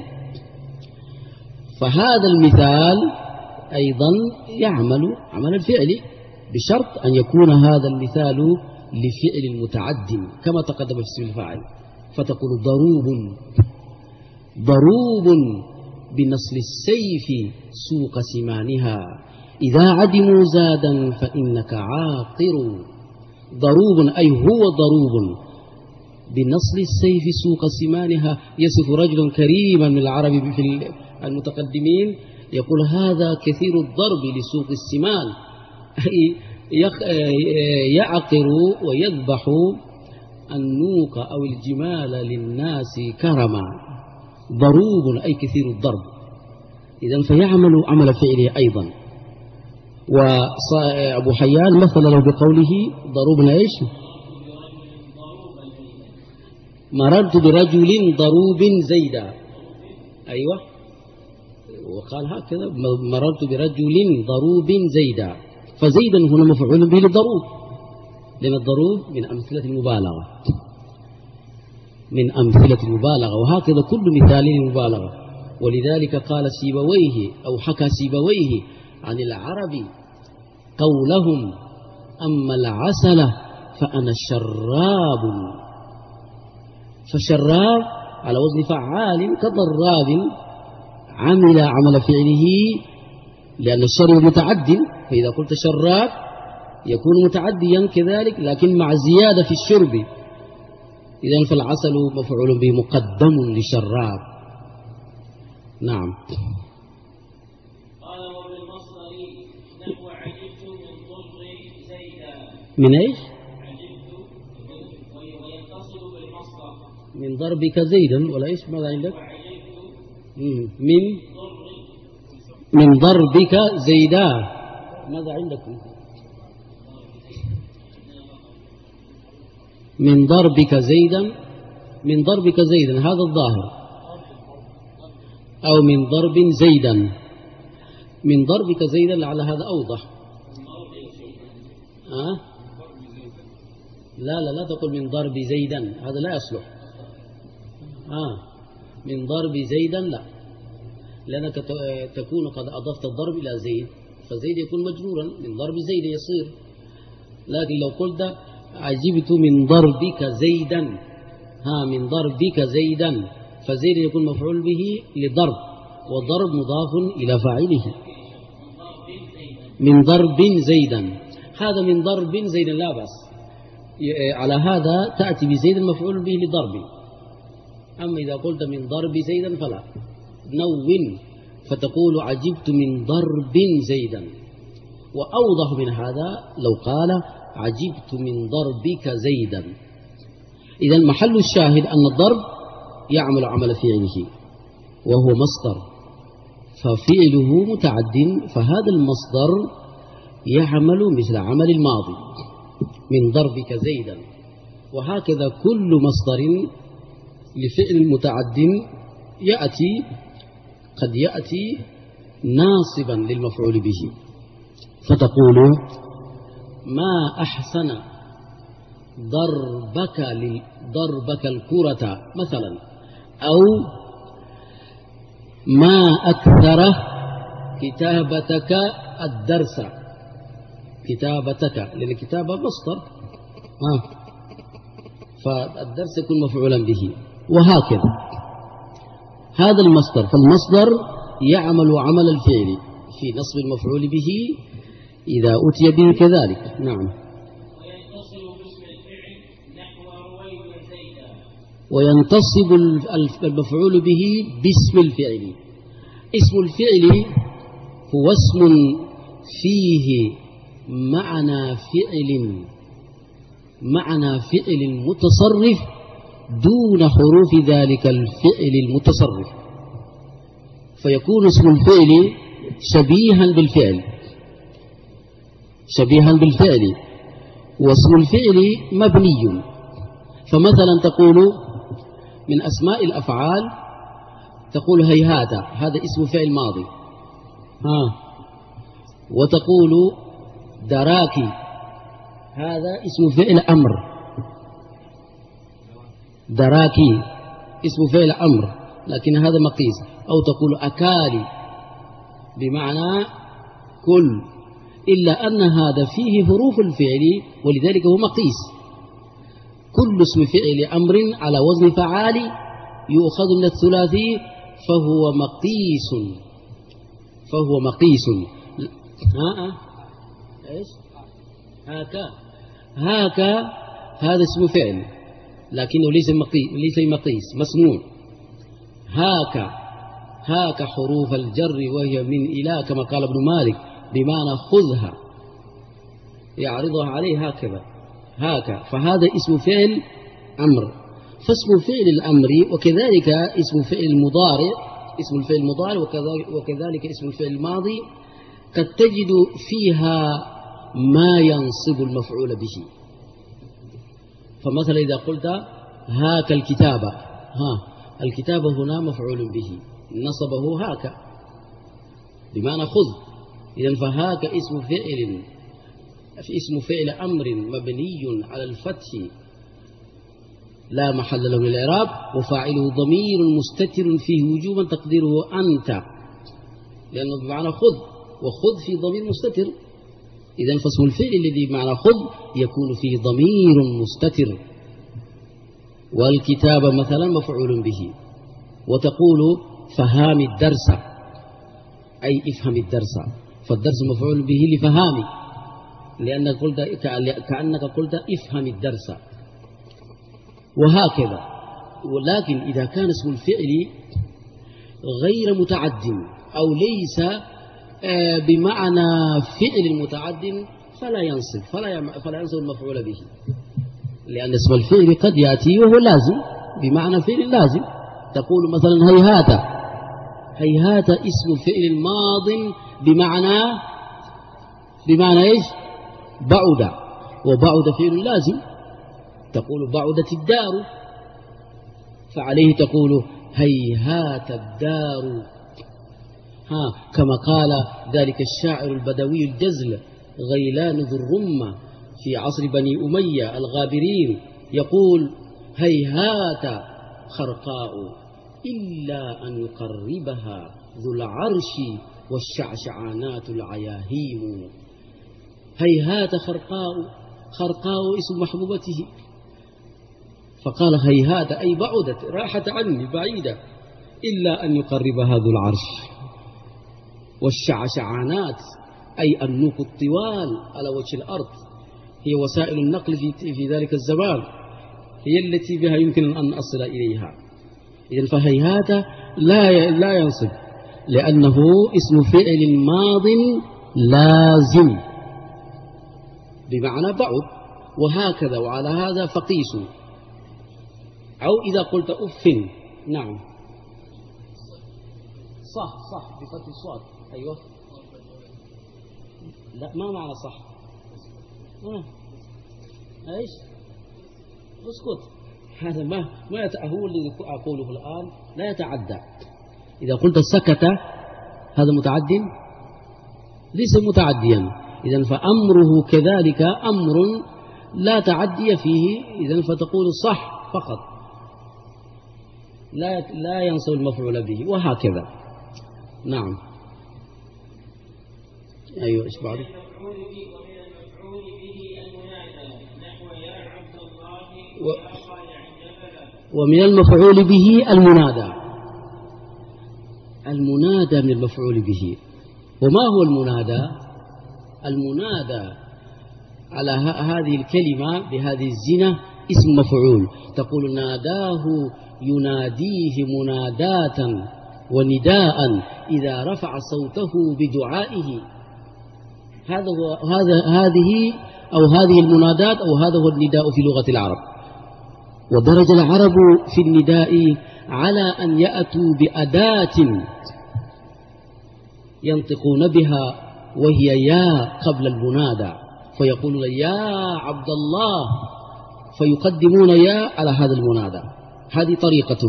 فهذا المثال أيضا يعمل عمل الفعل بشرط أن يكون هذا المثال لفعل متعد كما تقدم في اسم الفاعل، فتقول ضروب، ضروب بنصل السيف سوق سمانها، إذا عدموا زادا فإنك عاقر. ضروب أي هو ضروب بنصل السيف سوق سمانها، يصف رجل كريما من العرب في المتقدمين، يقول هذا كثير الضرب لسوق السمان، أي يعقر ويذبح النوق أو الجمال للناس كرما. ضروب أي كثير الضرب، إذن فيعمل عمل فعله أيضا. وأبو حيان مثل له بقوله ضروبنا إيش؟ مررت برجل ضروب زيدا، أيوة، وقال هكذا مررت برجل ضروب زيدا، فزيدا هنا مفعول به للضروب، لأن الضروب من أمثلة المبالغة، من أمثلة المبالغة، وهكذا كل مثال المبالغة. ولذلك قال سيبويه أو حكى سيبويه عن العرب قولهم أما العسل فأنا شراب، فشراب على وزن فعال كضراب، عمل عمل فعله لأن الشر متعد، فإذا قلت شراب يكون متعديا كذلك لكن مع زيادة في الشرب، إذن فالعسل مفعول به مقدم لشراب. نعم. قال وبالمصدر نحو عجبت من ضر زيدا. من ايش؟ من ضربك زيدا ولا إيش ماذا عندك؟ من من ضربك زيدا ماذا عندكم؟ من ضربك زيدا من ضربك زيدا هذا الظاهر، أو من ضرب زيدا. من ضربك زيدا لعل هذا أوضح. أه؟ لا لا لا تقول من ضرب زيدا، هذا لا يصلح. آه من ضرب زيدا لا، لأنك تكون قد أضفت الضرب إلى زيد، فزيد يكون مجرورا، من ضرب زيد يصير. لكن لو قلت عجبت من ضربك زيدا، ها من ضربك زيدا، فزيد يكون مفعول به لضرب، والضرب مضاف إلى فاعله. من ضرب زيدا، هذا من ضرب زيدا لا بأس، على هذا تأتي بزيد مفعول به لضرب. أما إذا قلت من ضرب زيدا فلا، نون فتقول عجبت من ضرب زيدا. وأوضح من هذا لو قال عجبت من ضربك زيدا. إذا محل الشاهد أن الضرب يعمل عمل فعله وهو مصدر، ففعله متعد، فهذا المصدر يعمل مثل عمل الماضي من ضربك زيدا. وهكذا كل مصدر لفعل متعد يأتي قد يأتي ناصبا للمفعول به، فتقول ما أحسن ضربك ضربك الكرة مثلا، أو ما أكثر كتابتك الدرس. كتابتك لأن الكتابة مصدر، آه. فالدرس يكون مفعولا به، وهكذا هذا المصدر. فالمصدر يعمل عمل الفعل في نصب المفعول به إذا أتي به كذلك. نعم. وينتصب المفعول به باسم الفعل. اسم الفعل هو اسم فيه معنى فعل معنى فعل متصرف دون حروف ذلك الفعل المتصرف، فيكون اسم الفعل شبيها بالفعل شبيها بالفعل واسم الفعل مبني. فمثلا تقول من أسماء الأفعال تقول هيهات، هذا اسم فعل ماضي، ها. وتقول دراكي، هذا اسم فعل أمر. دراكي اسم فعل أمر لكن هذا مقيس. أو تقول أكالي بمعنى كل، إلا أن هذا فيه حروف الفعل ولذلك هو مقيس. كل اسم فعل أمر على وزن فعال يؤخذ من الثلاثي فهو مقيس فهو مقيس. ها إيش هاكا هاكا هذا اسم فعل لكنه ليس مقيس ليس مقيس مسموع. هاكا هاكا حروف الجر وهي من إلى كما قال ابن مالك بمعنى خذها يعرضها عليه هكذا هاكا، فهذا اسم فعل أمر. فاسم فعل الأمر وكذلك اسم فعل المضارع اسم الفعل المضارع وكذلك اسم الفعل الماضي قد تجد فيها ما ينصب المفعول به. فمثلا إذا قلت هاك الكتابة، ها الكتابة هنا مفعول به نصبه هاك بمعنى خذ. إذن فهاك اسم فعل في اسم فعل أمر مبني على الفتح لا محل له من الإعراب، وفاعله ضمير مستتر فيه وجوبا تقديره أنت، لأنه بمعنى خذ، وخذ في ضمير مستتر. إذن فاسم الفعل الذي بمعنى خذ يكون فيه ضمير مستتر. والكتابة مثلا مفعول به. وتقول فهام الدرس أي افهم الدرس، فالدرس مفعول به لفهامي لأنك قلت كأنك قلت افهم الدرس، وهكذا. ولكن إذا كان اسم الفعل غير متعد أو ليس بمعنى فعل متعد فلا ينصب فلا فلا ينصب المفعول به، لأن اسم الفعل قد يأتي وهو لازم بمعنى فعل لازم. تقول مثلا هيهات، هيهات اسم فعل ماض بمعنى بمعنى إيش؟ بعد، وبعد فعل لازم. تقول بعدت الدار، فعليه تقول هيهات الدار. ها كما قال ذلك الشاعر البدوي الجزل غيلان ذو الرمة في عصر بني أمية الغابرين، يقول هيهات خرقاء إلا أن يقربها ذو العرش والشعشعانات العياهيم. هيهات خرقاء، خرقاء اسم محبوبته، فقال هيهات أي بعدت، راحت عني بعيدة، إلا أن يقربها ذو العرش. والشعشعانات أي النوق الطوال على وجه الأرض، هي وسائل النقل في, في ذلك الزمان، هي التي بها يمكن أن أصل إليها. إذن فهيهات لا لا ينصب، لأنه اسم فعل ماض لازم بمعنى بعد. وهكذا وعلى هذا فقيسوا. أو إذا قلت أف، نعم صح صح بفتح الصاد، أيوة. لا ما معنى صح؟ آه. ايش؟ اسكت، هذا ما ما هو الذي أقوله الآن لا يتعدى. إذا قلت سكت هذا متعد؟ ليس متعديا. إذن فأمره كذلك أمر لا تعدي فيه، إذن فتقول صح فقط، لا لا ينصب المفعول به، وهكذا. نعم أيوة إيش بعد؟ ومن المفعول به المنادى. المنادى من المفعول به. وما هو المنادى؟ المنادى على هذه الكلمة بهذه الزنة اسم مفعول. تقول ناداه يناديه مناداة ونداء إذا رفع صوته بدعائه. هذا هو هذا هذه أو هذه المنادات أو هذا هو النداء في لغة العرب. ودرج العرب في النداء على أن يأتوا بأداة ينطقون بها وهي يا قبل المنادى، فيقولون يا عبد الله، فيقدمون يا على هذا المنادى. هذه طريقته.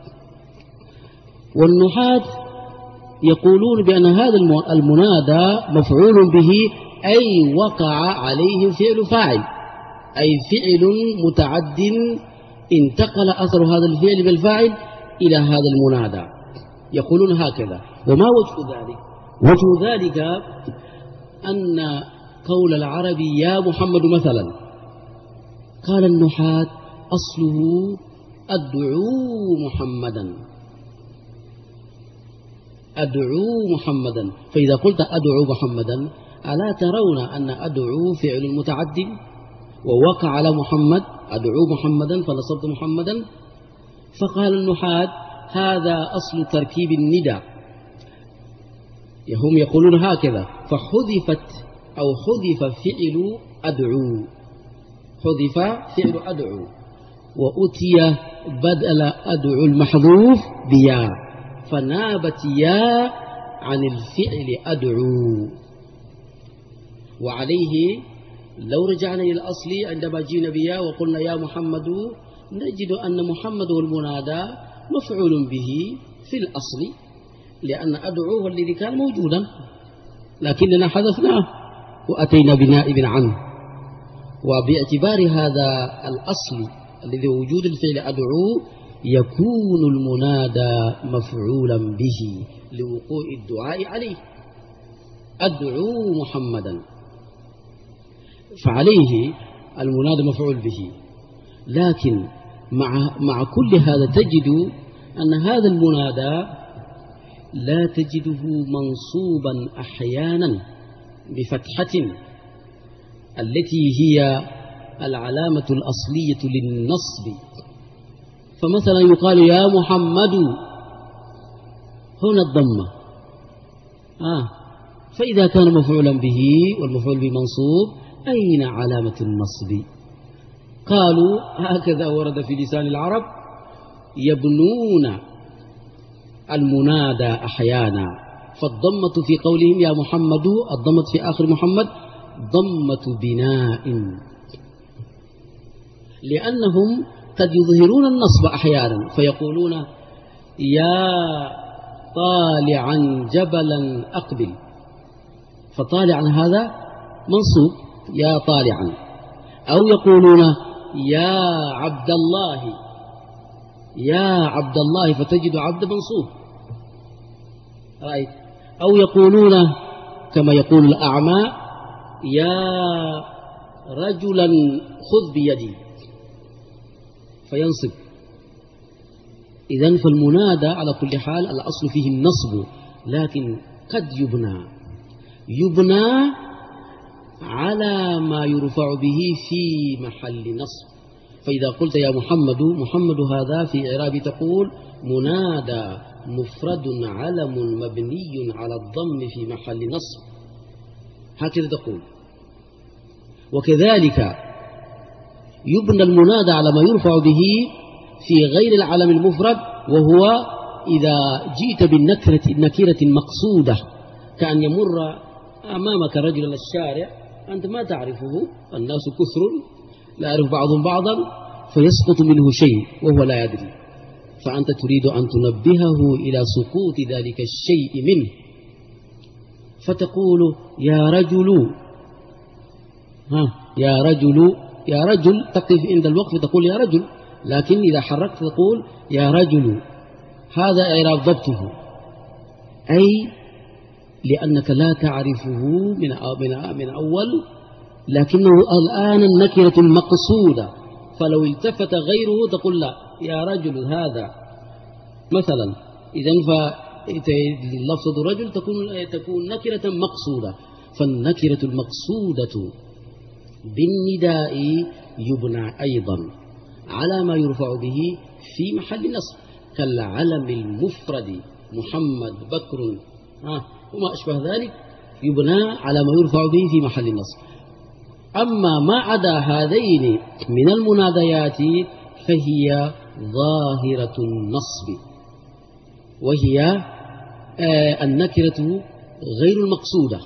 والنحاة يقولون بأن هذا المنادى مفعول به، أي وقع عليه فعل فاعل، أي فعل متعد انتقل أثر هذا الفعل بالفاعل إلى هذا المنادى. يقولون هكذا. وما وجه ذلك؟ وجه ذلك أن قول العرب يا محمد مثلا، قال النحاة أصله أدعو محمدا، أدعو محمدا. فإذا قلت أدعو محمدا ألا ترون أن أدعو فعل متعد ووقع على محمد، أدعو محمدا فنصبت محمدا. فقال النحاة هذا أصل تركيب الندى، هم يقولون هكذا. فحذفت أو حذف فعل أدعو، حذف فعل أدعو وأتي بدل أدعو المحذوف بيا، فنابت يا عن الفعل أدعو. وعليه لو رجعنا إلى الأصل عندما جينا بيا وقلنا يا محمد، نجد أن محمد والمنادى مفعول به في الأصل، لأن أدعو هو الذي كان موجودا، لكننا حذفناه وأتينا بنائب عنه. وباعتبار هذا الأصل الذي وجود الفعل أدعو يكون المنادى مفعولا به لوقوع الدعاء عليه، أدعو محمدا، فعليه المنادى مفعول به. لكن مع, مع كل هذا تجد أن هذا المنادى لا تجده منصوبا أحيانا بفتحة التي هي العلامة الأصلية للنصب. فمثلا يقال يا محمد، هنا الضمة. آه فإذا كان مفعولا به والمفعول به منصوب، أين علامة النصب؟ قالوا هكذا ورد في لسان العرب، يبنون المنادى أحيانا، فالضمة في قولهم يا محمد، الضمة في آخر محمد ضمة بناء، لأنهم قد يظهرون النصب أحيانا فيقولون يا طالعا جبلا أقبل، فطالعا هذا منصوب يا طالعا، أو يقولون يا عبد الله، يا عبد الله فتجد عبد منصوب، رأيت؟ أو يقولون كما يقول الأعمى يا رجلا خذ بيدي فينصب. إذن فالمنادى على كل حال الأصل فيه النصب، لكن قد يبنى يبنى على ما يرفع به في محل نصب. فإذا قلت يا محمد، محمد هذا في إعراب تقول منادى مفرد علم مبني على الضم في محل نصب، هكذا تقول. وكذلك يبنى المنادى على ما يرفع به في غير العلم المفرد، وهو إذا جئت بالنكرة النكرة المقصودة، كأن يمر أمامك رجل الشارع أنت ما تعرفه، الناس كثر لا يعرف بعضهم بعضا، فيسقط منه شيء وهو لا يدري، فأنت تريد أن تنبهه إلى سقوط ذلك الشيء منه، فتقول يا رجل، ها يا رجل، يا رجل تقف عند الوقف تقول يا رجل، لكن إذا حركت تقول يا رجل. هذا إعراب ضبطه، أي لأنك لا تعرفه من من أول، لكنه الآن النكرة المقصودة، فلو التفت غيره تقول لا يا رجل هذا مثلا. إذن فلفظ رجل تكون تكون نكرة مقصودة، فالنكرة المقصودة بالنداء يبنى أيضا على ما يرفع به في محل نصب، كالعلم المفرد محمد بكر ها وما أشبه ذلك، يبنى على ما يرفع به في محل النصب. أما ما عدا هذين من المناديات فهي ظاهرة النصب، وهي النكرة غير المقصودة.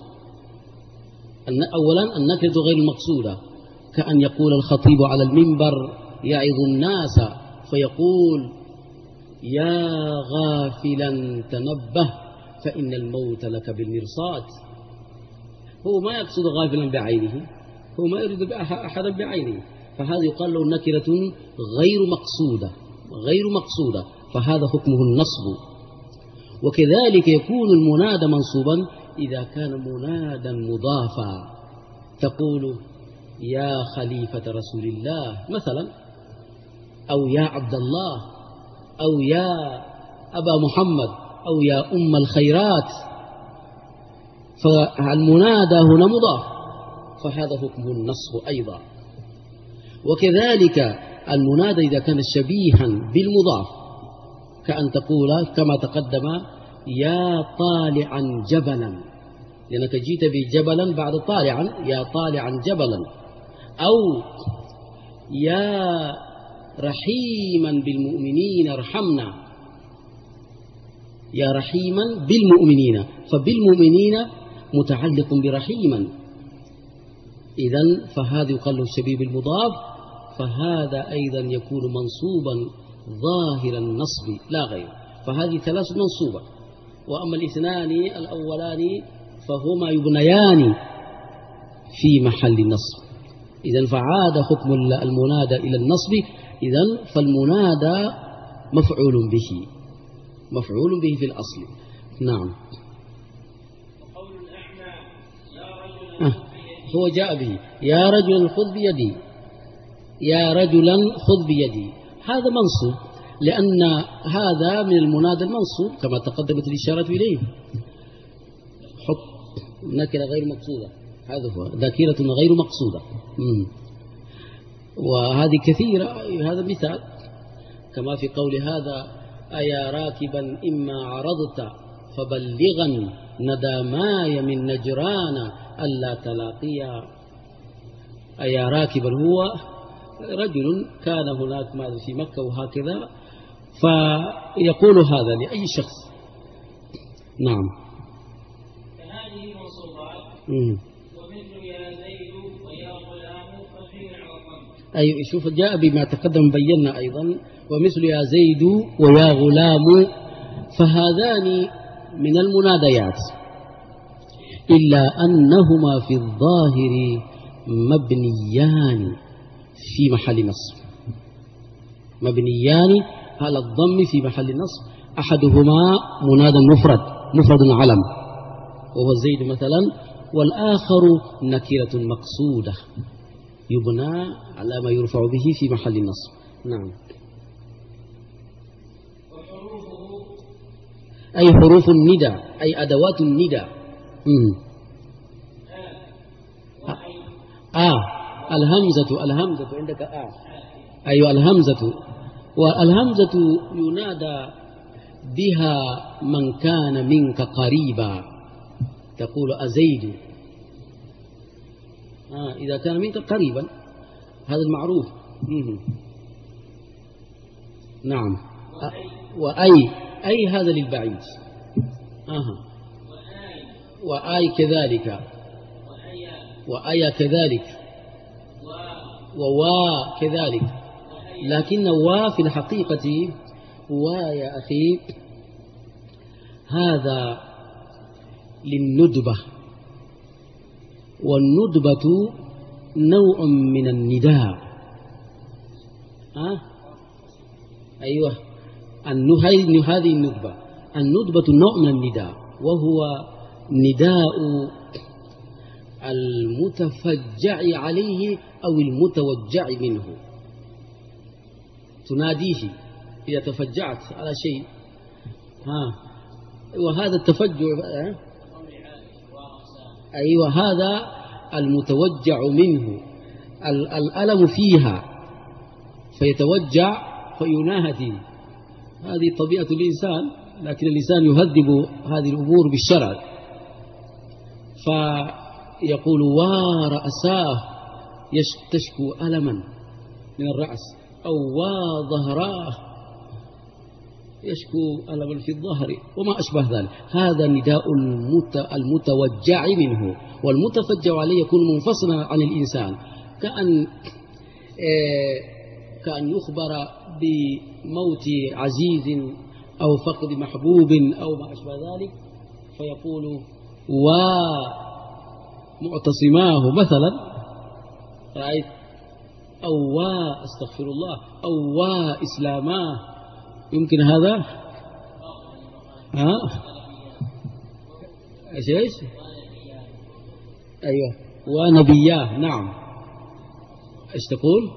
أولا النكرة غير المقصودة، كأن يقول الخطيب على المنبر يعظ الناس فيقول يا غافلا تنبه فإن الموت لك بالمرصاد. هو ما يقصد غافلا بعينه، هو ما يريد أحدا بعينه، فهذا يقال له نكرة غير مقصودة غير مقصودة فهذا حكمه النصب. وكذلك يكون المنادى منصوبا إذا كان منادا مضافا، تقول يا خليفة رسول الله مثلا، أو يا عبد الله، أو يا أبا محمد، أو يا أم الخيرات، فالمنادى هنا مضاف، فهذا حكمه النصب أيضا. وكذلك المنادى إذا كان شبيها بالمضاف، كأن تقول كما تقدم يا طالعا جبلا، لأنك جيت بجبلا بعد طالعا، يا طالعا جبلا، أو يا رحيما بالمؤمنين ارحمنا، يا رحيما بالمؤمنين، فبالمؤمنين متعلق برحيما، إذن فهذا يقال له الشبيه بالمضاف، فهذا أيضا يكون منصوبا ظاهر النصب لا غير. فهذه ثلاث منصوبة، وأما الاثنان الأولان فهما يبنيان في محل النصب. إذن فعاد حكم المنادى إلى النصب، إذن فالمنادى مفعول به مفعول به في الأصل. نعم. وقول الأعمى يا رجل آه. هو جاء به يا رجل خذ بيدي، يا رجلا خذ بيدي، هذا منصوب لأن هذا من المنادى المنصوب كما تقدمت الإشارة إليه. حط نكرة غير مقصودة، هذا هو نكرة غير مقصودة. مم. وهذه كثيرة، هذا مثال كما في قول هذا أيا راكبا إما عرضت فبلغا نداماي من نجران ألا تلاقيا. أيا راكبا هو رجل كان هناك في مكة وهكذا، فيقول هذا لأي شخص. نعم. فهذه منصوبات ومثل يا زيد ويا غلام ففي عظم. أي شوف جاء بما تقدم بينا أيضا ومثل يا زيد ويا غلام، فهذان من المناديات إلا أنهما في الظاهر مبنيان في محل نصب، مبنيان على الضم في محل نصب. أحدهما منادى مفرد مفرد علم وهو زيد مثلا، والآخر نكرة مقصودة يبنى على ما يرفع به في محل النصب. نعم. أي حروف الندى أي أدوات الندى. آه الهمزة الهمزة عندك آه أيوة الهمزة، والهمزة ينادى بها من كان منك قريبا، تقول أزيد آه إذا كان منك قريبا، هذا المعروف. نعم. وأي أي هذا للبعيد. آه. وآي كذلك، وآي كذلك، ووا كذلك، لكن وا في الحقيقة وا يا أخي هذا للندبة، والندبة نوع من النداء. أه؟ أيوة هذه الندبة، الندبة نوع من النداء، وهو نداء المتفجع عليه أو المتوجع منه، تناديه إذا تفجعت على شيء. ها وهذا التفجع أه؟ أيوة هذا المتوجع منه، الألم فيها فيتوجع فينادي، هذه طبيعة الإنسان، لكن الإنسان يهذب هذه الأمور بالشرع، فيقول ورأساه تشكو ألما من الرأس، أو وظهراه يشكو ألما في الظهر وما أشبه ذلك. هذا نداء المتوجع منه، والمتفجع عليه يكون منفصلا عن الإنسان، كأن كأن يخبر بموت عزيز أو فقد محبوب أو ما أشبه ذلك، فيقول ومعتصماه مثلا، رأيت، أو واستغفر الله، أو وإسلاماه، يمكن هذا ها ايش ايش ايوه ونبياه. نعم. ايش تقول؟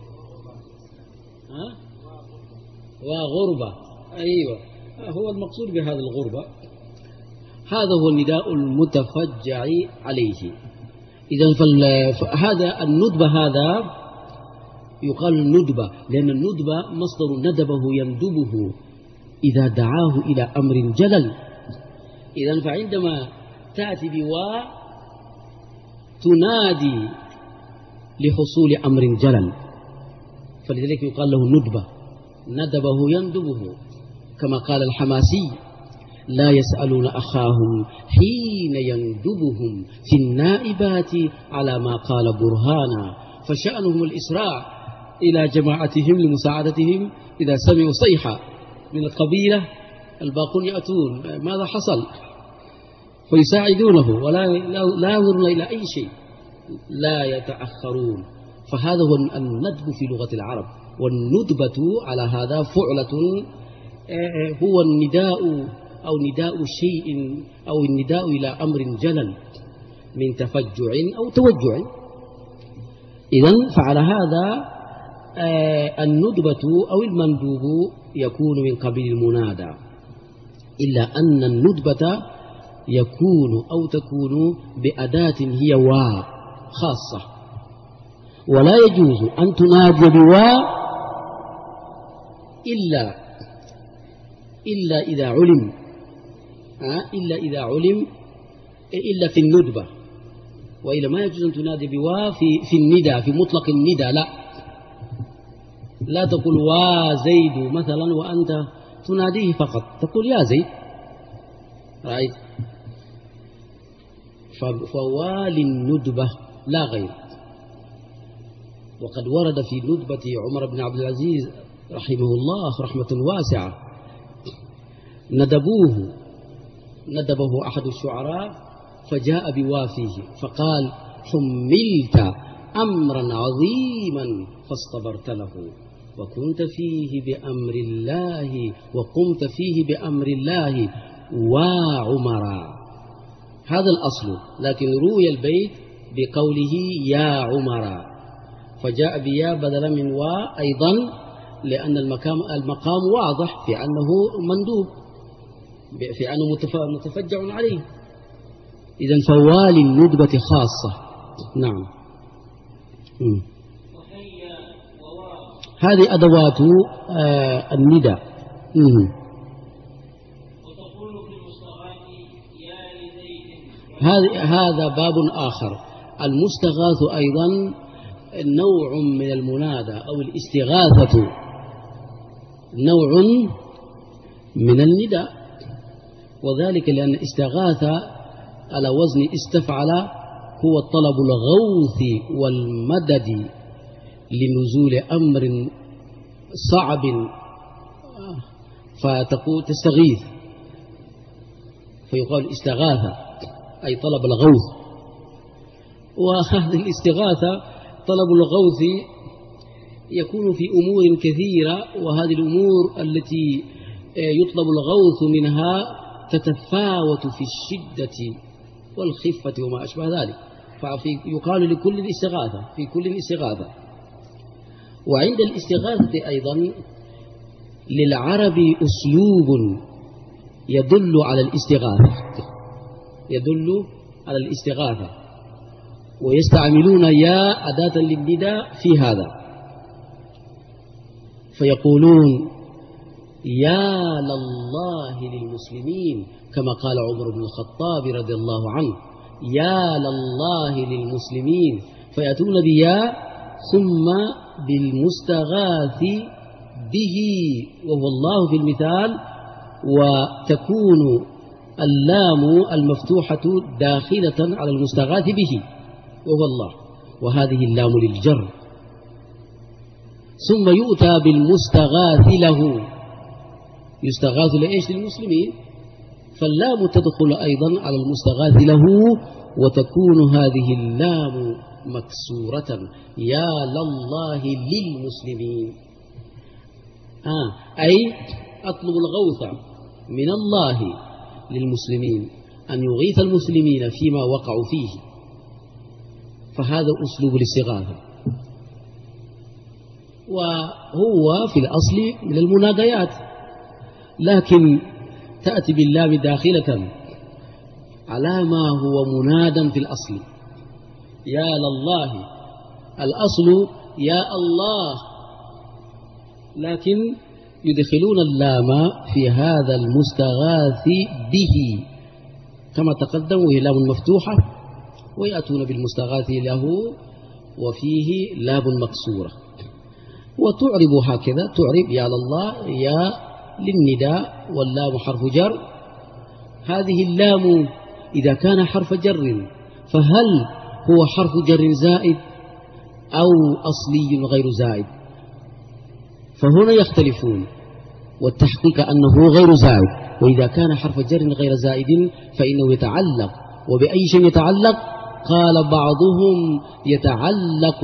ها وغربة، ايوه هو المقصود بهذا الغربة، هذا هو النداء المتفجع عليه. اذا فهذا الندبة هذا يقال الندبة، لأن الندبة مصدر ندبه يندبه إذا دعاه إلى أمر جلل. إذن فعندما تأتي بوا تنادي لحصول أمر جلل، فلذلك يقال له ندبة، ندبه يندبه، كما قال الحماسي لا يسألون أخاهم حين يندبهم في النائبات على ما قال برهانا، فشأنهم الإسراع إلى جماعتهم لمساعدتهم إذا سمعوا صيحة من القبيلة، الباقون يأتون ماذا حصل فيساعدونه، ولا لا ينظرون إلى أي شيء، لا يتأخرون. فهذا هو الندب في لغة العرب، والندبة على هذا فعلة هو النداء أو نداء شيء أو النداء إلى أمر جلل من تفجع أو توجع. إذن فعلى هذا الندبة أو المندوب يكون من قبيل المنادى، إلا أن الندبة يكون أو تكون بأداة هي وا خاصة، ولا يجوز أن تنادي بوا إلا إلا إذا علم إلا إذا علم إلا في الندبة، وإلا ما يجوز أن تنادي بوا في في الندى، في مطلق الندى لا. لا تقول وزيد مثلا وأنت تناديه فقط، تقول يا زيد، رأيت؟ فوالي الندبة لا غير. وقد ورد في ندبة عمر بن عبد العزيز رحمه الله رحمة واسعة، ندبوه ندبه أحد الشعراء فجاء بوافيه فقال حملت أمرا عظيما فاصطبرت له وكنت فيه بأمر الله وقمت فيه بأمر الله وعمرا. هذا الأصل، لكن روي البيت بقوله يا عمرا، فجاء بيا بدلا من وا أيضا، لأن المقام المقام واضح في أنه مندوب، في أنه متفجع عليه. إذن فوالي الندبة خاصة. نعم. م. هذه أدوات آه الندى. هذا هذا باب آخر. المستغاث أيضا نوع من المنادى أو الاستغاثة نوع من النداء، وذلك لأن استغاث على وزن استفعل هو طلب الغوث والمدد لنزول أمر صعب، فتقول تستغيث فيقال استغاث أي طلب الغوث. وهذه الاستغاثة طلب الغوث يكون في أمور كثيرة، وهذه الأمور التي يطلب الغوث منها تتفاوت في الشدة والخفة وما أشبه ذلك، فيقال لكل الاستغاثة في كل الاستغاثة. وعند الاستغاثة أيضا للعرب أسلوب يدل على الاستغاثة يدل على الاستغاثة ويستعملون يا أداة للنداء في هذا، فيقولون يا لله للمسلمين، كما قال عمر بن الخطاب رضي الله عنه يا لله للمسلمين، فيأتون بيا ثم بالمستغاث به وهو الله في المثال، وتكون اللام المفتوحة داخلة على المستغاث به وهو الله، وهذه اللام للجر. ثم يؤتى بالمستغاث له، يستغاث لإيش؟ للمسلمين، فاللام تدخل أيضا على المستغاث له، وتكون هذه اللام مكسورة يا لله للمسلمين. آه أي أطلب الغوث من الله للمسلمين، أن يغيث المسلمين فيما وقعوا فيه، فهذا أسلوب الاستغاثة، وهو في الأصل من المناديات، لكن تأتي باللام داخلة على ما هو منادا في الأصل. يا لله الأصل يا الله، لكن يدخلون اللام في هذا المستغاث به كما تقدم، وهي لام مفتوحة، ويأتون بالمستغاث له وفيه لام مكسورة، وتعرب هكذا، تعرب يا لله يا للنداء واللام حرف جر. هذه اللام إذا كان حرف جر فهل هو حرف جر زائد أو أصلي غير زائد؟ فهنا يختلفون، والتحقيق أنه غير زائد. وإذا كان حرف جر غير زائد فإنه يتعلق، وبأي شيء يتعلق؟ قال بعضهم يتعلق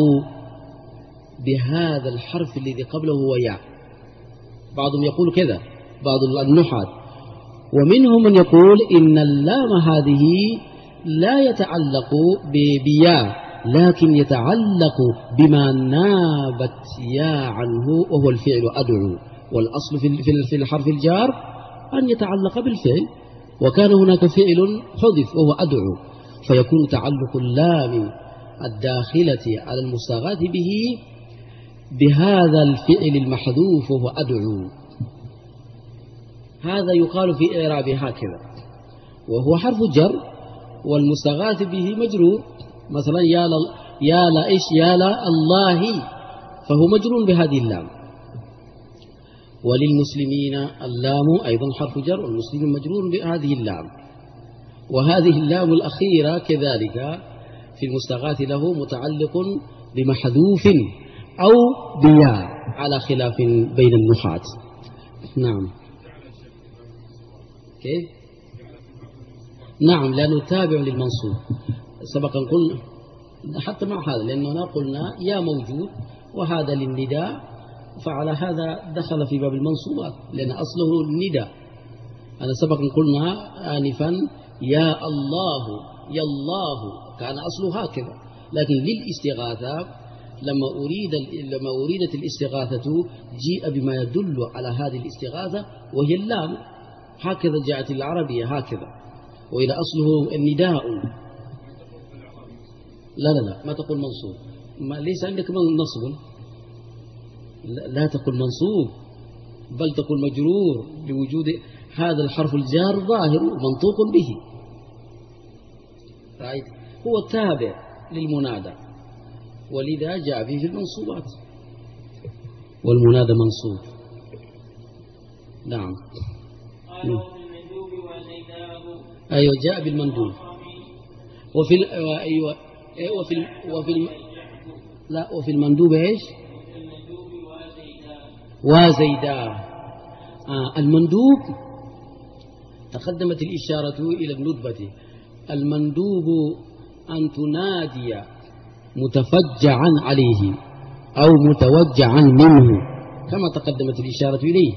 بهذا الحرف الذي قبله هو ياء، بعضهم يقول كذا، بعض النحاة، ومنهم من يقول إن اللام هذه لا يتعلق بياء، لكن يتعلق بما نابت يا عنه وهو الفعل أدعو، والأصل في الحرف الجار أن يتعلق بالفعل، وكان هناك فعل حذف وهو أدعو، فيكون تعلق اللام الداخلة على المستغاث به بهذا الفعل المحذوف وهو أدعو. هذا يقال في إعراب هكذا، وهو حرف جر والمستغاث به مجرور، مثلا يا لا يا لا إيش يا لا الله، فهو مجرور بهذه اللام، وللمسلمين اللام أيضا حرف جر، والمسلمين مجرور بهذه اللام. وهذه اللام الأخيرة كذلك في المستغاث له متعلق بمحذوف أو بياء على خلاف بين النحاة. نعم. كيف؟ نعم، لأنه تابع للمنصوب. سبقا قلنا حتى مع هذا، لأننا قلنا يا موجود وهذا للنداء، فعلى هذا دخل في باب المنصوبات لأن أصله النداء. أنا سبقا قلنا آنفا يا الله يا الله، كان أصله هكذا، لكن للاستغاثة لما أريد لما أريدت الاستغاثة جيء بما يدل على هذه الاستغاثة وهي اللام، هكذا جاءت العربية هكذا، وإلى أصله النداء. لا لا لا ما تقول منصوب، ما ليس عندك نصب، لا تقول منصوب، بل تقول مجرور لوجود هذا الحرف الجار ظاهر منطوق به. رأيت؟ هو تابع للمنادى، ولذا جاء فيه في المنصوبات، والمنادى منصوب. نعم. أيوة جاء بالمندوب. وفي ال... أيوة وفي ال... وفي ال... لا وفي المندوب إيش؟ وزيدا. آه المندوب تقدمت الإشارة إلى الندبة. المندوب أن تنادي متفجعا عليه أو متوجعا منه كما تقدمت الإشارة إليه،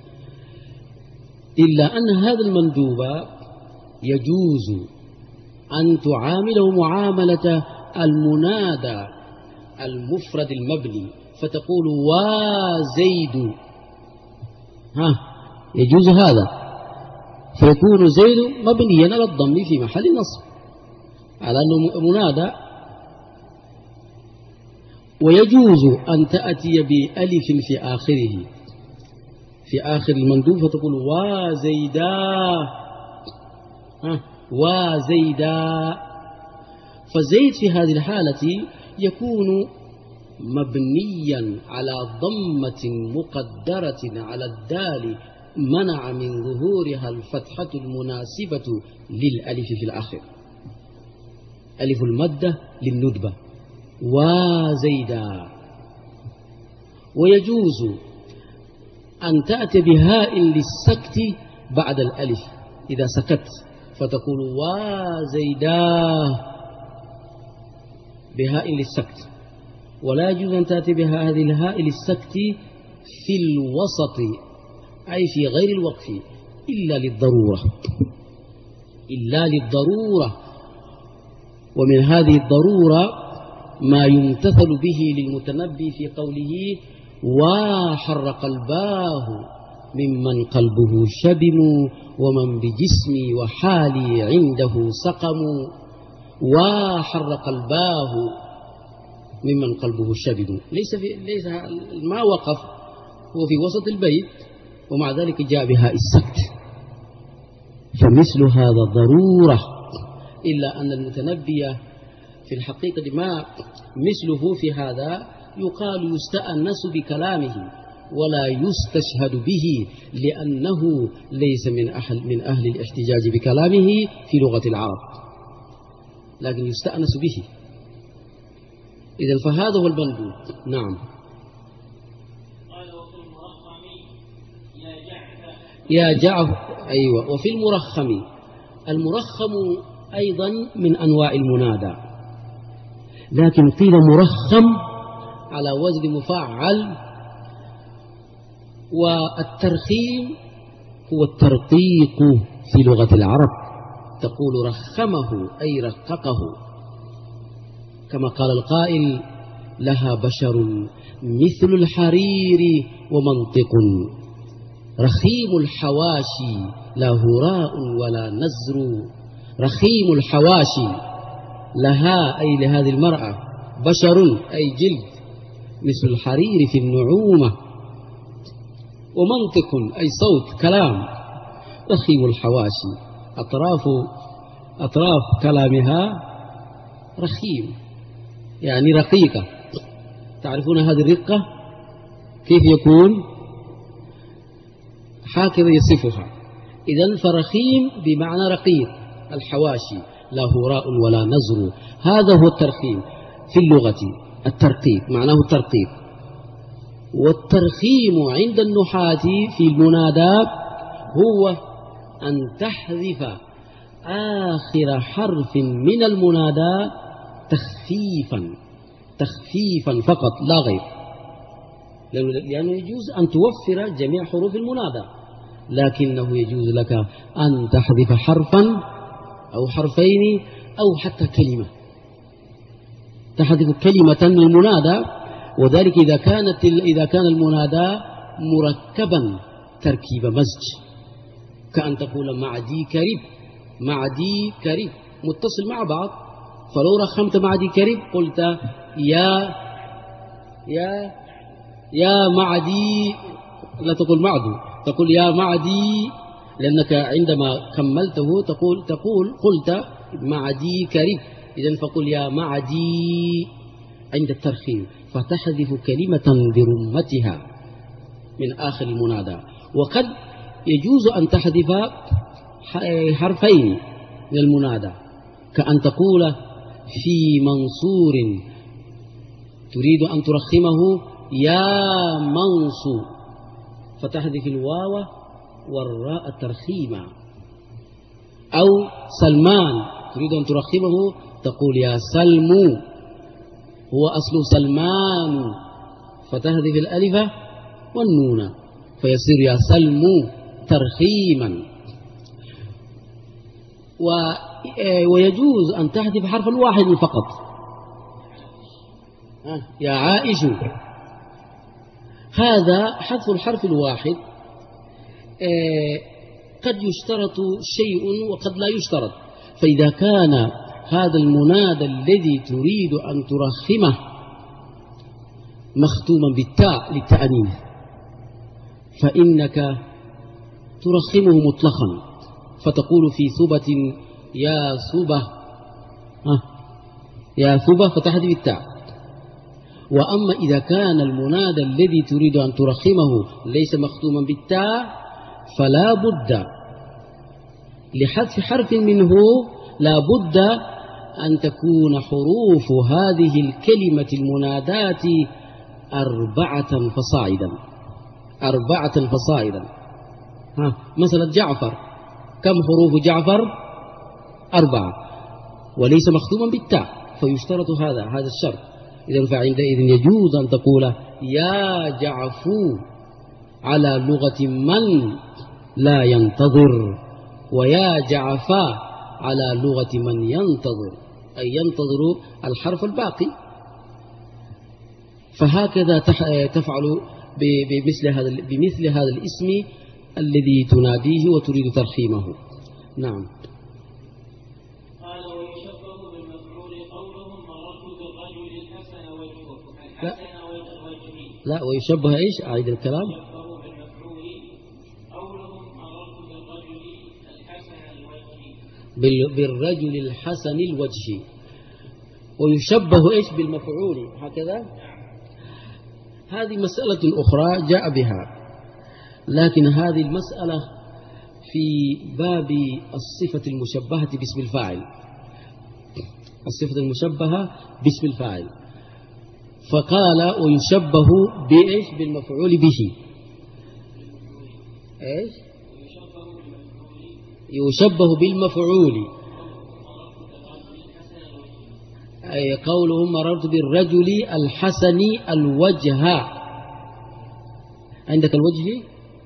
إلا أن هذا المندوب يجوز أن تعامله معاملة المنادى المفرد المبني، فتقول وزيد، ها يجوز هذا، فيكون زيد مبنيا على الضم في محل نصب على أنه منادى. ويجوز أن تأتي بألف في آخره في آخر المندوب فتقول وزيدا، ها وزيدا، فزيد في هذه الحالة يكون مبنيا على ضمة مقدرة على الدال منع من ظهورها الفتحة المناسبة للألف في الآخر، ألف المدة للندبة وزيدا. ويجوز أن تأتي بهاء للسكت بعد الألف إذا سكت فتقول وزيدا بهاء للسكت، ولا يجوز أن تأتي بها هذه الهاء للسكت في الوسط أي في غير الوقف إلا للضرورة، إلا للضرورة. ومن هذه الضرورة ما يمتثل به للمتنبي في قوله وحر قلباه ممن قلبه شبم ومن بجسمي وحالي عنده سقم. وحر قلباه ممن قلبه شبم، ليس في ليس ما وقف، هو في وسط البيت ومع ذلك جاء بها السكت، فمثل هذا ضرورة. إلا أن المتنبي في الحقيقة ما مثله في هذا يقال يستأنس بكلامه ولا يستشهد به، لأنه ليس من أهل من أهل الاحتجاج بكلامه في لغة العرب، لكن يستأنس به. إذن فهذا هو المندوب. نعم. يا جعفر. أيوة. وفي المرخم، المرخم أيضا من أنواع المنادى، لكن قيل مرخم على وزن مفعل، والترخيم هو الترقيق في لغة العرب، تقول رخمه أي رققه، كما قال القائل لها بشر مثل الحرير ومنطق، رخيم الحواشي لا هراء ولا نزر. رخيم الحواشي لها أي لهذه المرأة بشر أي جلد مثل الحرير في النعومة، ومنطق أي صوت كلام. رخيم الحواشي أطراف أطراف كلامها رخيم يعني رقيقة. تعرفون هذه الرقة كيف يكون؟ هكذا يصفها. إذن فرخيم بمعنى رقيق الحواشي، لا هراء ولا نزر، هذا هو الترخيم في اللغة. الترقيق معناه الترقيق. والترخيم عند النحاة في المنادى هو أن تحذف آخر حرف من المنادى تخفيفا تخفيفا فقط لا غير، لأنه يجوز أن توفر جميع حروف المنادى، لكنه يجوز لك أن تحذف حرفا أو حرفين أو حتى كلمة، تحذف كلمة من المنادى. وذلك إذا كانت إذا كان المنادى مركبا تركيب مزج، كأن تقول معدي كريب، معدي كريب متصل مع بعض، فلو رخمت معدي كريب قلت يا يا يا معدي، لا تقول معدو، تقول يا معدي، لأنك عندما كملته تقول تقول قلت معدي كريب، إذن فقل يا معدي عند الترخيم، فتحذف كلمة برمتها من آخر المنادى. وقد يجوز أن تحذف حرفين من المنادى، كأن تقول في منصور تريد أن ترخمه يا منصور، فتحذف الواو والراء ترخيما. أو سلمان تريد أن ترخمه تقول يا سلم، هو أصل سلمان، فتحذف الألف والنون فيصير يا سلم ترخيما. ويجوز أن تحذف حرفا واحدا فقط، يا عائش، هذا حذف الحرف الواحد قد يشترط شيء وقد لا يشترط. فإذا كان هذا المنادى الذي تريد أن ترخمه مختوما بالتاء للتأنيث فإنك ترخمه مطلقا، فتقول في ثبة يا ثبة، يا ثبة فتحذف التاء. وأما إذا كان المنادى الذي تريد أن ترخمه ليس مختوما بالتاء فلا بد لحذف حرف منه، لا بد أن تكون حروف هذه الكلمة المنادات أربعة فصاعدا، أربعة فصاعدا. ها مثلا جعفر، كم حروف جعفر؟ أربعة، وليس مختوما بالتاء، فيشترط هذا هذا الشرط. إذن فعندئذ يجوز أن تقول يا جعفو على لغة من لا ينتظر، ويا جعفا على لغة من ينتظر، أي ينتظر الحرف الباقي. فهكذا تفعل بمثل هذا بمثل هذا الاسم الذي تناديه وتريد ترخيمه. نعم. قال ويشبه بالمفعول قولهم مررت بالرجل الحسن وجهه، لا, الحسن وجهه لا ويشبه إيش؟ أعيد الكلام. يشبه بالمفعول قولهم مررت بالرجل الحسن الوجه، بالرجل الحسن الوجه. ويشبه إيش؟ بالمفعول، هكذا. هذه مسألة أخرى جاء بها، لكن هذه المسألة في باب الصفة المشبهة باسم الفاعل، الصفة المشبهة باسم الفاعل. فقال ويشبه بإيش؟ بالمفعول به. إيش؟ يشبه بالمفعول، أي قولهم مررت بالرجل الحسن الوجه. عندك الوجه؟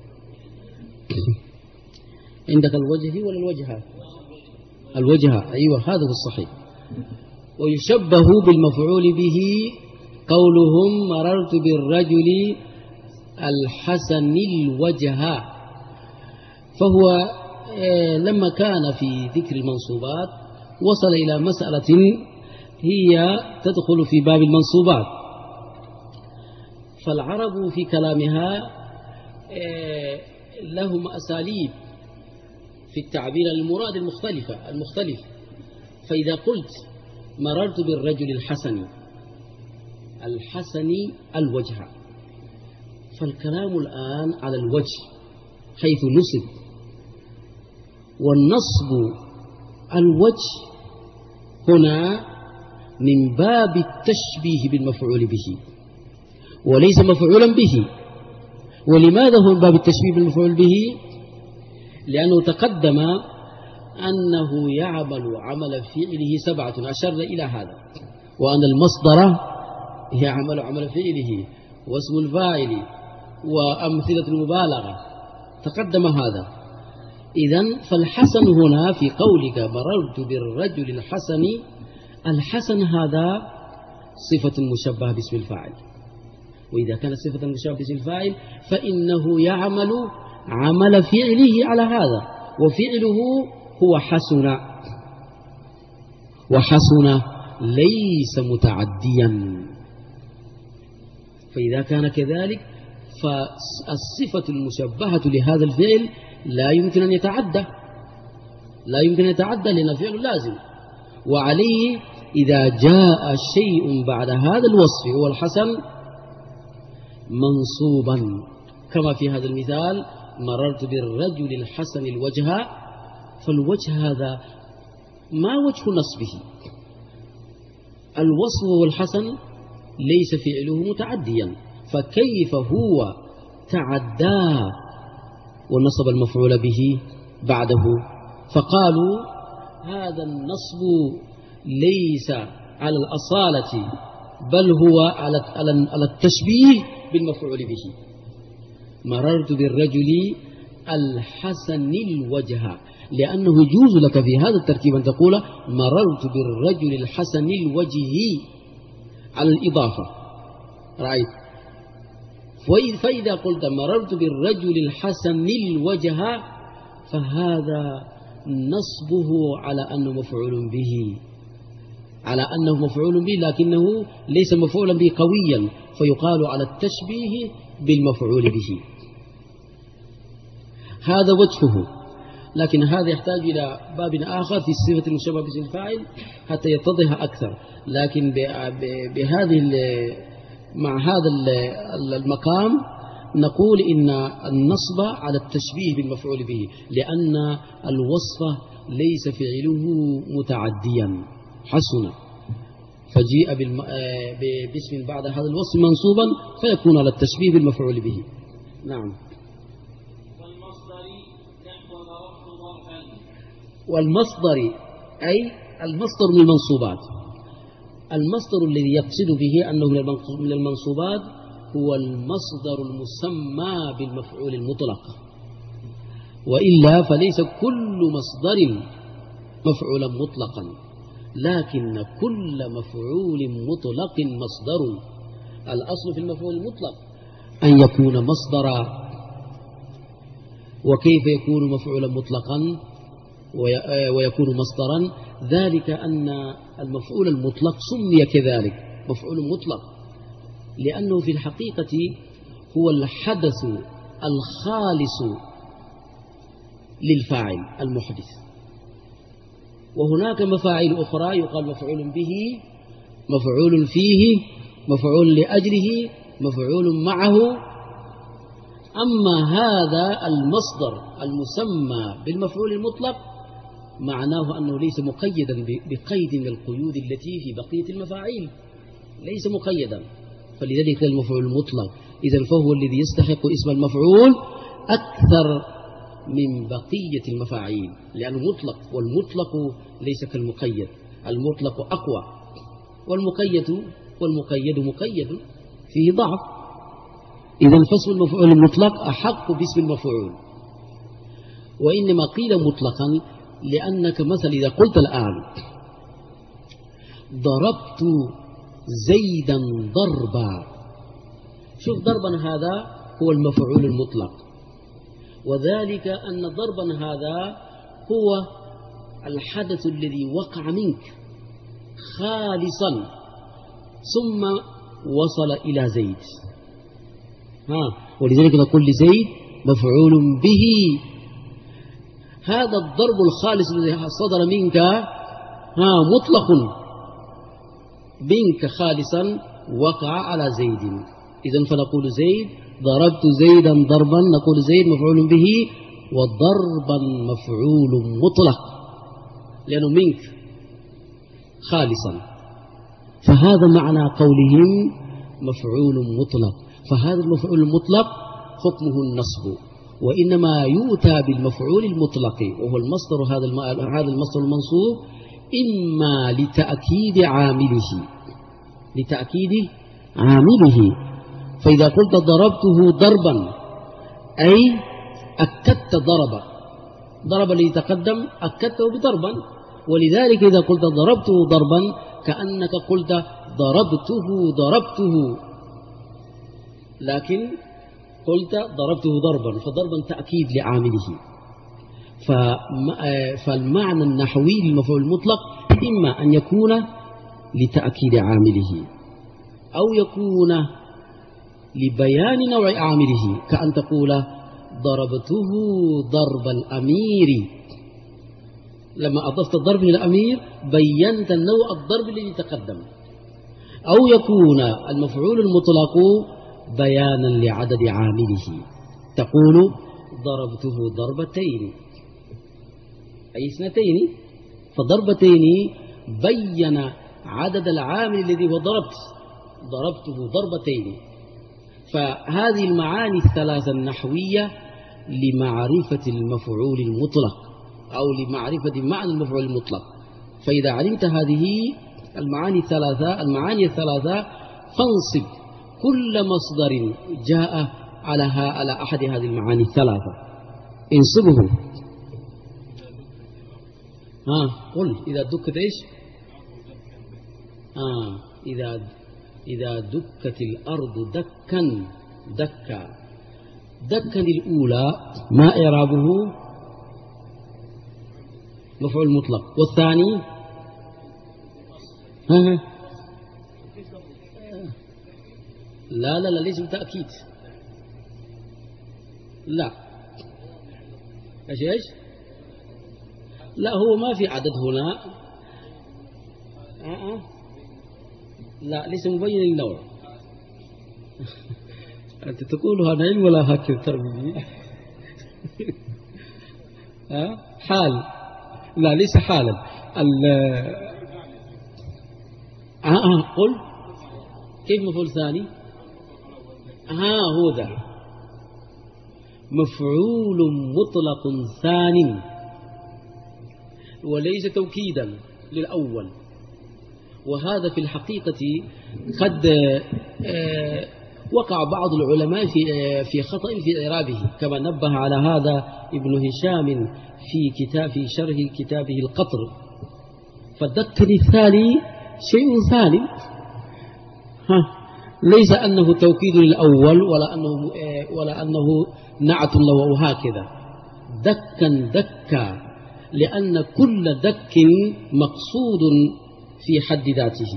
عندك الوجه ولا الوجه؟ الوجه، أيوة هذا هو الصحيح. ويشبه بالمفعول به قولهم مررت بالرجل الحسن الوجه. فهو لما كان في ذكر المنصوبات وصل إلى مسألة هي تدخل في باب المنصوبات. فالعرب في كلامها لهم أساليب في التعبير المراد المختلفة المختلف. فإذا قلت مررت بالرجل الحسن الحسن الوجه، فالكلام الآن على الوجه، حيث نصب. والنصب الوجه هنا من باب التشبيه بالمفعول به وليس مفعولا به. ولماذا هو من باب التشبيه بالمفعول به؟ لأنه تقدم أنه يعمل عمل فعله سبعة، أشرنا إلى هذا، وأن المصدر يعمل عمل فعله واسم الفاعل وأمثلة المبالغة، تقدم هذا. إذن فالحسن هنا في قولك مررت بالرجل الحسن، الحسن هذا صفة مشبهة باسم الفاعل، وإذا كانت صفة مشبهة باسم الفاعل فإنه يعمل عمل فعله على هذا، وفعله هو حسن، وحسن ليس متعديا. فإذا كان كذلك فالصفة المشبهة لهذا الفعل لا يمكن أن يتعدى، لا يمكن أن يتعدى لأن فعل لازم. وعليه إذا جاء شيء بعد هذا الوصف هو الحسن منصوبا، كما في هذا المثال مررت بالرجل الحسن الوجه، فالوجه هذا ما وجه نصبه؟ الوصف هو الحسن ليس فعله متعديا، فكيف هو تعدى ونصب المفعول به بعده؟ فقالوا هذا النصب ليس على الأصالة بل هو على التشبيه بالمفعول به. مررت بالرجل الحسن الوجه، لأنه يجوز لك في هذا التركيب أن تقول مررت بالرجل الحسن الوجه على الإضافة، رأيت؟ فإذا قلت مررت بالرجل الحسن الوجه فهذا نصبه على أنه مفعول به، على أنه مفعول به، لكنه ليس مفعولا به قويا، فيقال على التشبيه بالمفعول به. هذا وجهه، لكن هذا يحتاج إلى باب آخر في الصفة المشبهة باسم الفاعل حتى يتضح أكثر. لكن بهذه مع هذا المقام نقول إن النصب على التشبيه بالمفعول به، لأن الوصف ليس فعله متعديا حسن، فجيء باسم بعد هذا الوصف منصوبا فيكون على التشبيه بالمفعول به. نعم. والمصدر أي المصدر من المنصوبات. المصدر الذي يقصد به أنه من المنصوبات هو المصدر المسمى بالمفعول المطلق، وإلا فليس كل مصدر مفعولا مطلقا، لكن كل مفعول مطلق مصدر. الأصل في المفعول المطلق أن يكون مصدرا. وكيف يكون مفعولا مطلقا ويكون مصدرا؟ ذلك أن المفعول المطلق سمي كذلك مفعول مطلق لأنه في الحقيقة هو الحدث الخالص للفاعل المحدث. وهناك مفاعيل أخرى يقال مفعول به، مفعول فيه، مفعول لأجله، مفعول معه. أما هذا المصدر المسمى بالمفعول المطلق معناه أنه ليس مقيدا بقيد من القيود التي في بقية المفاعيل، ليس مقيدا، فلذلك المفعول المطلق إذن فهو الذي يستحق اسم المفعول أكثر من بقية المفاعيل، لأنه مطلق، والمطلق ليس كالمقيد، المطلق أقوى، والمقيد والمقيد مقيد فيه ضعف. إذن فاسم المفعول المطلق أحق باسم المفعول. وإنما قيل مطلقا لأنك مثلا إذا قلت الآن ضربت زيدا ضربا، شوف ضربا هذا هو المفعول المطلق، وذلك أن ضربا هذا هو الحدث الذي وقع منك خالصا ثم وصل إلى زيد، ها، ولذلك نقول لزيد مفعول به. هذا الضرب الخالص الذي صدر منك ها مطلق منك خالصا وقع على زيد، إذن فنقول زيد ضربت زيدا ضربا نقول زيد مفعول به وضربا مفعول مطلق لأنه منك خالصا. فهذا معنى قولهم مفعول مطلق. فهذا المفعول المطلق حكمه النصب، وإنما يؤتى بالمفعول المطلق وهو المصدر، هذا هذا المصدر المنصوب إما لتأكيد عامله لتأكيد عامله فإذا قلت ضربته ضربا أي أكدت ضربا، ضرب الذي تقدم أكدته بضربا، ولذلك إذا قلت ضربته ضربا كأنك قلت ضربته ضربته، لكن قلت ضربته ضربا، فضربا تأكيد لعامله. فالمعنى النحوي للمفعول المطلق إما أن يكون لتأكيد عامله أو يكون لبيان نوع عامله، كأن تقول ضربته ضرب الأمير، لما أضفت الضرب إلى الأمير بينت النوع الضرب الذي تقدم. أو يكون المفعول المطلق بيانا لعدد عامله، تقول ضربته ضربتين أي اثنتين، فضربتين بين عدد العامل الذي هو ضربت، ضربته ضربتين. فهذه المعاني الثلاثة النحوية لمعرفة المفعول المطلق أو لمعرفة معنى المفعول المطلق. فإذا علمت هذه المعاني الثلاثة المعاني الثلاثة فانصب كل مصدر جاء على على أحد هذه المعاني الثلاثة، انصبه. ها قل إذا دكت إيش؟ آه إذا إذا دكت الأرض دكا دكا دكا الأولى ما إعرابه؟ مفعول مطلق. والثاني ها لا لا لا ليس بالتأكيد، لا ايش ايش لا هو ما في عدد هنا، أه. لا ليس مبين النوع. أنت تقول هذا علم ولا هكذا تربية؟ أه؟ حال، لا ليس حالا. ال آه قل كيف مفعول ثاني؟ ها هو ذا مفعول مطلق ثاني وليس توكيدا للأول. وهذا في الحقيقة قد وقع بعض العلماء في في خطأ في إعرابه، كما نبه على هذا ابن هشام في كتاب في شرح كتابه القطر. فالدكن الثاني شيء ثاني، ها ليس أنه توكيد للأول ولا أنه ولا أنه نعت له هكذا. دكا دكا لأن كل دك مقصود في حد ذاته،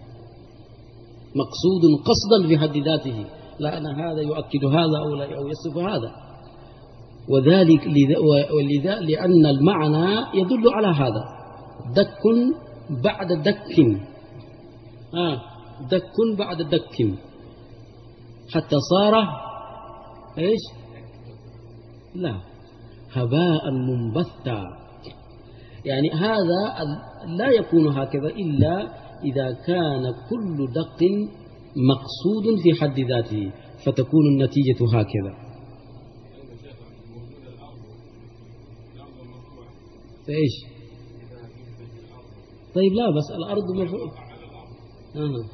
مقصود قصدا في حد ذاته، لا أن هذا يؤكد هذا أو يصف هذا. وذلك ولذا لأن المعنى يدل على هذا، دك بعد دك، آه دك بعد دك حتى صار إيش؟ لا هباء منبثا. يعني هذا لا يكون هكذا إلا إذا كان كل دق مقصود في حد ذاته، فتكون النتيجة هكذا. إيش؟ طيب لا بس الأرض مفعول. آه.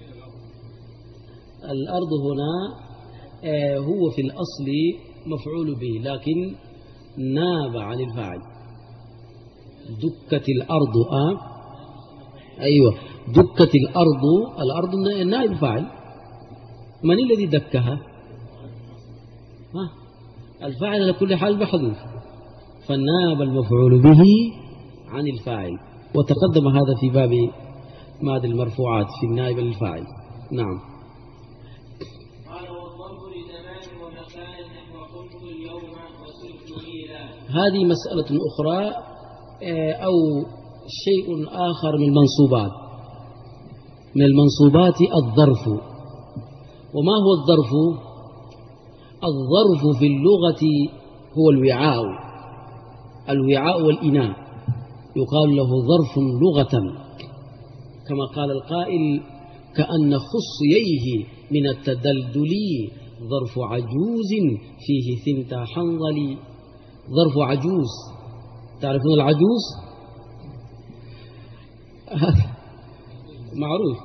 الأرض هنا آه هو في الأصل مفعول به لكن ناب عن الفاعل. دكت الأرض آه أيوة دكت الأرض، الأرض نائب فاعل. من الذي دكها؟ ها الفاعل على كل حال محذوف، فناب المفعول به عن الفاعل. وتقدم هذا في باب ماد المرفوعات في النائب للفاعل. نعم. قال والضرب لزمان ومكان نحو قمت اليوم وصرت ليلا. هذه مسألة أخرى أو شيء آخر من المنصوبات. من المنصوبات الظرف. وما هو الظرف؟ الظرف في اللغة هو الوعاء، الوعاء والإناء، يقال له ظرف لغة، كما قال القائل: كأن خصييه من التدلدل ظرف عجوز فيه ثنتا حنظل. ظرف عجوز، تعرفون العجوز؟ معروف،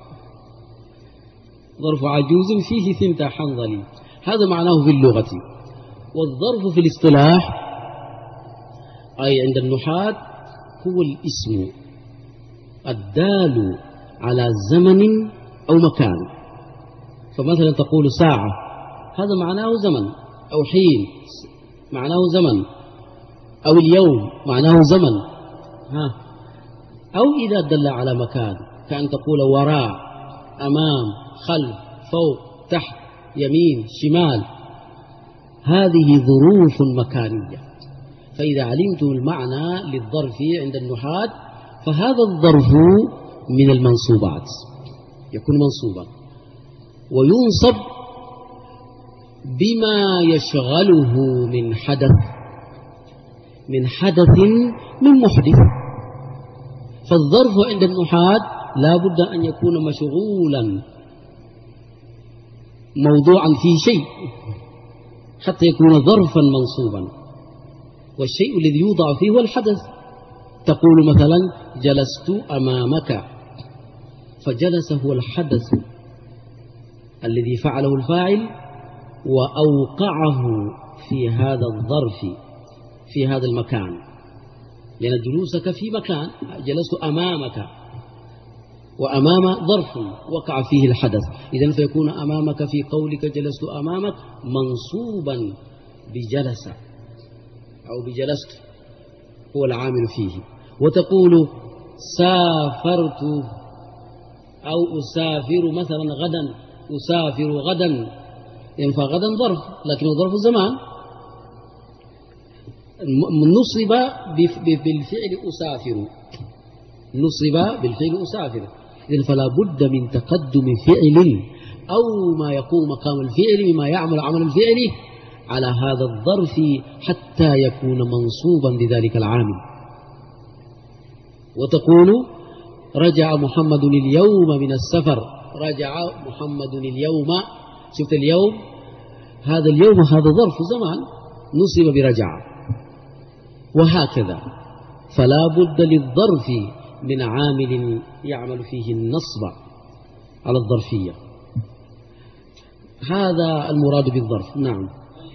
ظرف عجوز فيه ثنتا حنظل، هذا معناه في اللغة. والظرف في الاصطلاح أي عند النحاة هو الاسم الدال على زمن أو مكان. فمثلا تقول ساعة، هذا معناه زمن، أو حين معناه زمن، أو اليوم معناه زمن، ها. أو إذا دل على مكان كأن تقول وراء، أمام، خلف، فوق، تحت، يمين، شمال، هذه ظروف مكانية. فإذا علمتم المعنى للظرف عند النحاة فهذا الظرف من المنصوبات، يكون منصوبا وينصب بما يشغله من حدث من حدث من محدث. فالظرف عند النحاة لا بد أن يكون مشغولا موضوعا فيه شيء حتى يكون ظرفا منصوبا، والشيء الذي يوضع فيه هو الحدث. تقول مثلا جلست أمامك، فجلس هو الحدث الذي فعله الفاعل وأوقعه في هذا الظرف في هذا المكان، لأن جلوسك في مكان، جلست أمامك، وأمام ظرف وقع فيه الحدث، إذن فيكون أمامك في قولك جلست أمامك منصوبا بجلس أو بجلست، هو العامل فيه. وتقول سافرت أو أسافر مثلا غدا، أسافر غدا، يعني فغدا ظرف لكنه ظرف الزمان، نصب بالفعل أسافر، نصب بالفعل أسافر، إذن فلا بد من تقدم فعل أو ما يقوم مقام الفعل مما يعمل عمل الفعل على هذا الظرف حتى يكون منصوبا لذلك العامل. وتقول رجع محمد اليوم من السفر، رجع محمد اليوم، شفت اليوم، هذا اليوم هذا ظرف زمان نصب برجع، وهكذا. فلا بد للظرف من عامل يعمل فيه النصب على الظرفية، هذا المراد بالظرف. نعم.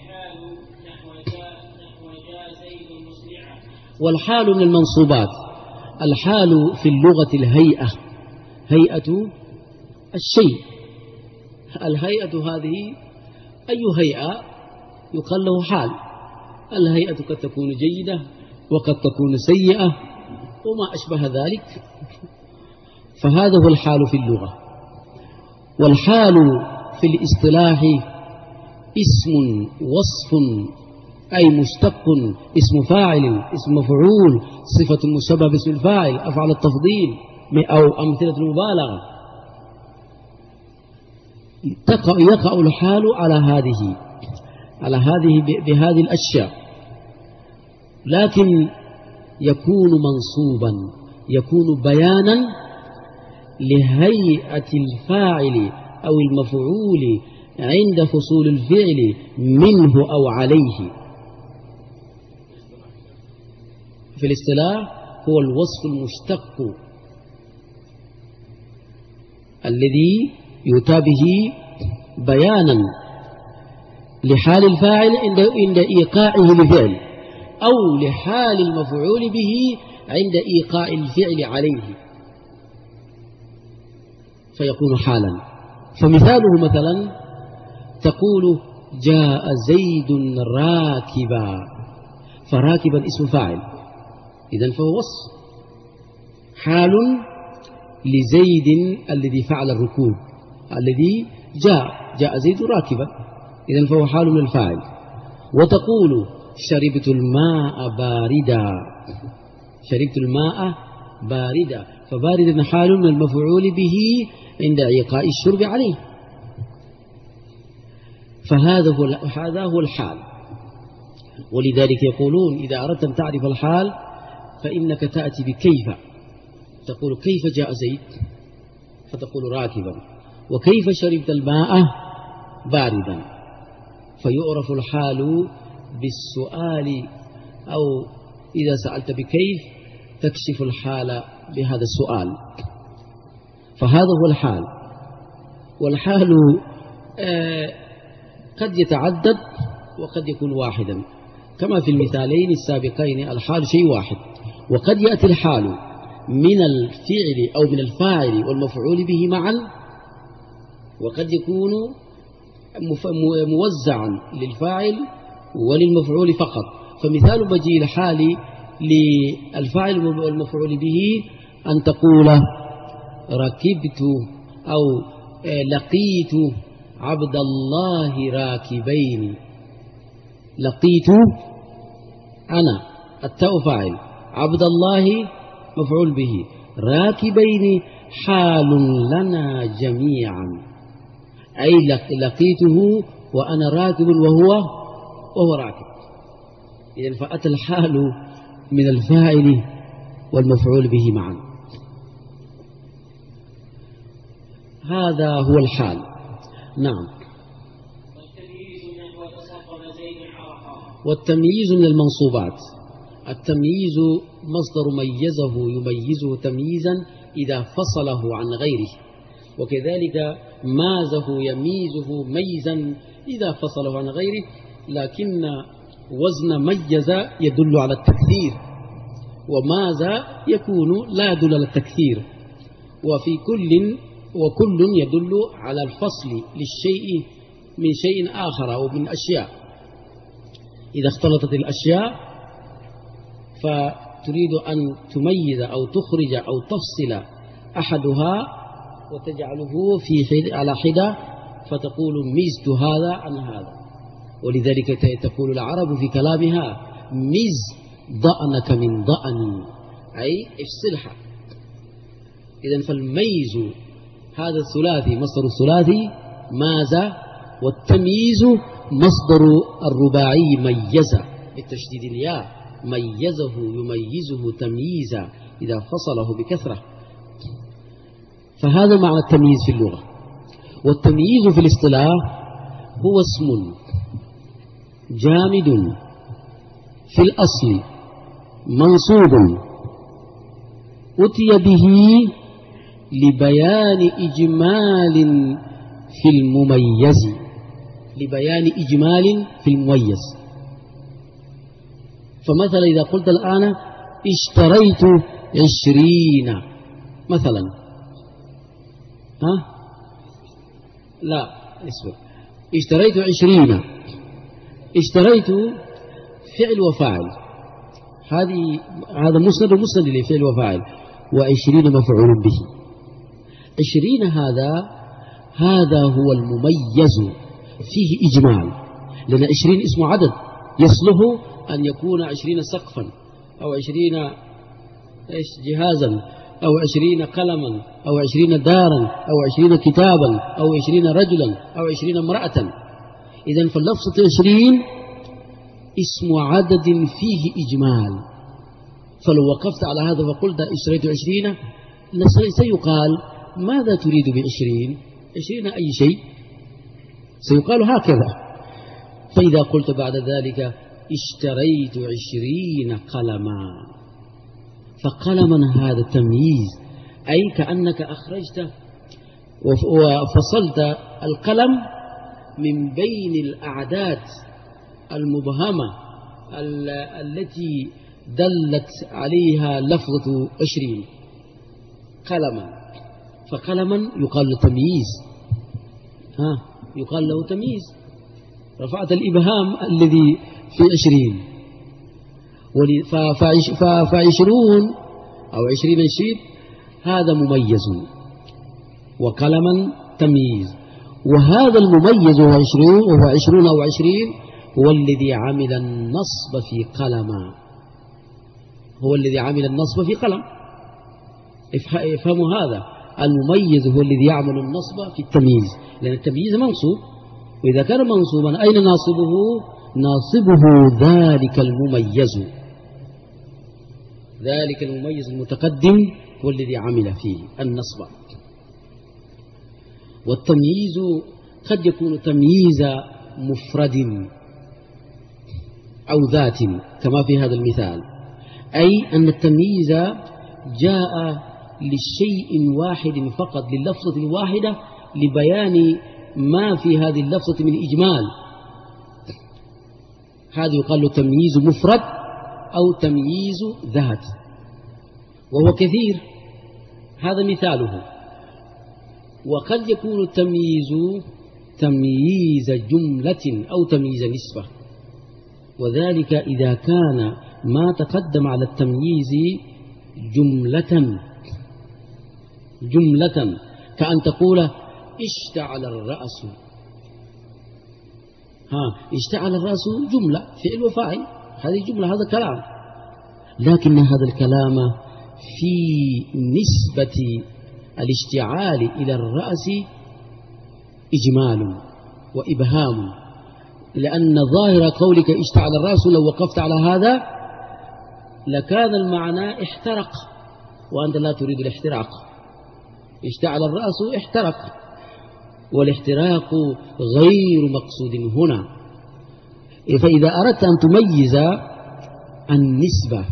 والحال من المنصوبات. الحال في اللغة الهيئة، هيئة الشيء، الهيئة هذه أي هيئة يقال له حال. الهيئة قد تكون جيدة وقد تكون سيئة وما أشبه ذلك، فهذا هو الحال في اللغة. والحال في الاصطلاح اسم وصف، أي مشتق، اسم فاعل، اسم مفعول، صفة مشبهة باسم الفاعل، أفعل التفضيل أو أمثلة المبالغة. يقع الحال على هذه على هذه بهذه الأشياء، لكن يكون منصوبا، يكون بيانا لهيئة الفاعل أو المفعول عند فصول الفعل منه أو عليه. في الاصطلاح هو الوصف المشتق الذي يؤتى به بيانا لحال الفاعل عند إيقاعه لفعل، أو لحال المفعول به عند إيقاع الفعل عليه، فيكون حالا. فمثاله مثلا تقول جاء زيد راكبا، فراكبا اسم فاعل، إذن فهو وصف حال لزيد الذي فعل الركوب، الذي جاء جاء زيد راكبا، إذن فهو حال من الفاعل. وتقول شربت الماء باردا، شربت الماء باردا، فباردا حال من المفعول به عند إيقاع الشرب عليه. فهذا هو هذا هو الحال. ولذلك يقولون إذا أردت أن تعرف الحال فإنك تأتي بكيف، تقول كيف جاء زيد فتقول راكبا، وكيف شربت الماء باردا، فيعرف الحال بالسؤال، أو إذا سألت بكيف تكشف الحال بهذا السؤال. فهذا هو الحال. والحال آه قد يتعدد وقد يكون واحدا، كما في المثالين السابقين الحال شيء واحد. وقد يأتي الحال من الفعل أو من الفاعل والمفعول به معا، وقد يكون موزعا للفاعل وللمفعول فقط. فمثال مجيء الحال للفاعل والمفعول به أن تقول ركبت أو لقيت عبد الله راكبين. لقيت أنا التاء فاعل، عبد الله مفعول به، راكبين حال لنا جميعا، أي لقيته وأنا راكب وهو وهو راكب. إذن فأتى الحال من الفاعل والمفعول به معا. هذا هو الحال. نعم. والتمييز من المنصوبات. التمييز مصدر ميزه يميزه تمييزا إذا فصله عن غيره، وكذلك مازه يميزه ميزا إذا فصله عن غيره، لكن وزن ميز يدل على التكثير، وماز يكون لا يدل على التكثير. وفي كل وكل يدل على الفصل للشيء من شيء آخر أو من أشياء. إذا اختلطت الأشياء فتريد أن تميز أو تخرج أو تفصل أحدها وتجعله في حد على حدة، فتقول ميزت هذا عن هذا. ولذلك تقول العرب في كلامها ميز ضأنك من ضأني، أي افصلها. إذن فالميز هذا الثلاثي مصدر الثلاثي ماز، والتمييز مصدر الرباعي ميز بالتشديد الياء، ميزه يميزه تمييزا إذا فصله بكثرة. فهذا معنى التمييز في اللغة. والتمييز في الاصطلاح هو اسم جامد في الأصل منصوب أتي به لبيان إجمال في المميز، لبيان إجمال في المميز. فمثلا إذا قلت الآن اشتريت عشرين مثلا، ها لا اسمع، اشتريت عشرين، اشتريت فعل وفاعل، هذه هذا مسند ومسند لفعل وفاعل، وعشرين مفعول به. عشرين هذا هذا هو المميز فيه إجمال، لأن عشرين اسم عدد يصلح أن يكون عشرين سقفا أو عشرين إيش جهازا أو عشرين قلما أو عشرين دارا أو عشرين كتابا أو عشرين رجلا أو عشرين امرأة. إذن فاللفظة عشرين اسم عدد فيه إجمال. فلو وقفت على هذا وقلت اشتريت عشرين سيقال ماذا تريد بعشرين؟ عشرين أي شيء، سيقال هكذا. فإذا قلت بعد ذلك اشتريت عشرين قلما، فقلما هذا التمييز، أي كأنك أخرجت وفصلت القلم من بين الأعداد المبهمة التي دلت عليها لفظة عشرين قلما. فقلما يقال له تمييز، ها يقال له تمييز، رفعت الإبهام الذي في عشرين. فعشرون أو عشرين عشرين هذا مميز، وقلما تمييز. وهذا المميز هو عشرون وهو عشرون أو عشرين هو الذي عمل النصب في قلما، هو الذي عمل النصب في قلم. افهموا هذا، المميز هو الذي يعمل النصب في التمييز، لأن التمييز منصوب وإذا كان منصوبا أين ناصبه؟ ناصبه ذلك المميز، ذلك المميز المتقدم هو الذي عمل فيه النصب. والتمييز قد يكون تمييز مفرد أو ذات كما في هذا المثال، أي أن التمييز جاء لشيء واحد فقط، لللفظة الواحدة، لبيان ما في هذه اللفظة من إجمال. هذا يقال له تمييز مفرد أو تمييز ذات، وهو كثير، هذا مثاله. وقد يكون التمييز تمييز جملة أو تمييز نسبة، وذلك إذا كان ما تقدم على التمييز جملة جملة كأن تقول اشتعل الرأس. ها، اشتعل الرأس جملة فعل وفاعل، هذه جملة، هذا كلام، لكن هذا الكلام في نسبة الاشتعال إلى الرأس إجمال وإبهام، لأن ظاهر قولك اشتعل الرأس لو وقفت على هذا لكان المعنى احترق، وأنت لا تريد الاحتراق. اشتعل الرأس احترق، والاحتراق غير مقصود هنا. فإذا أردت أن تميز النسبة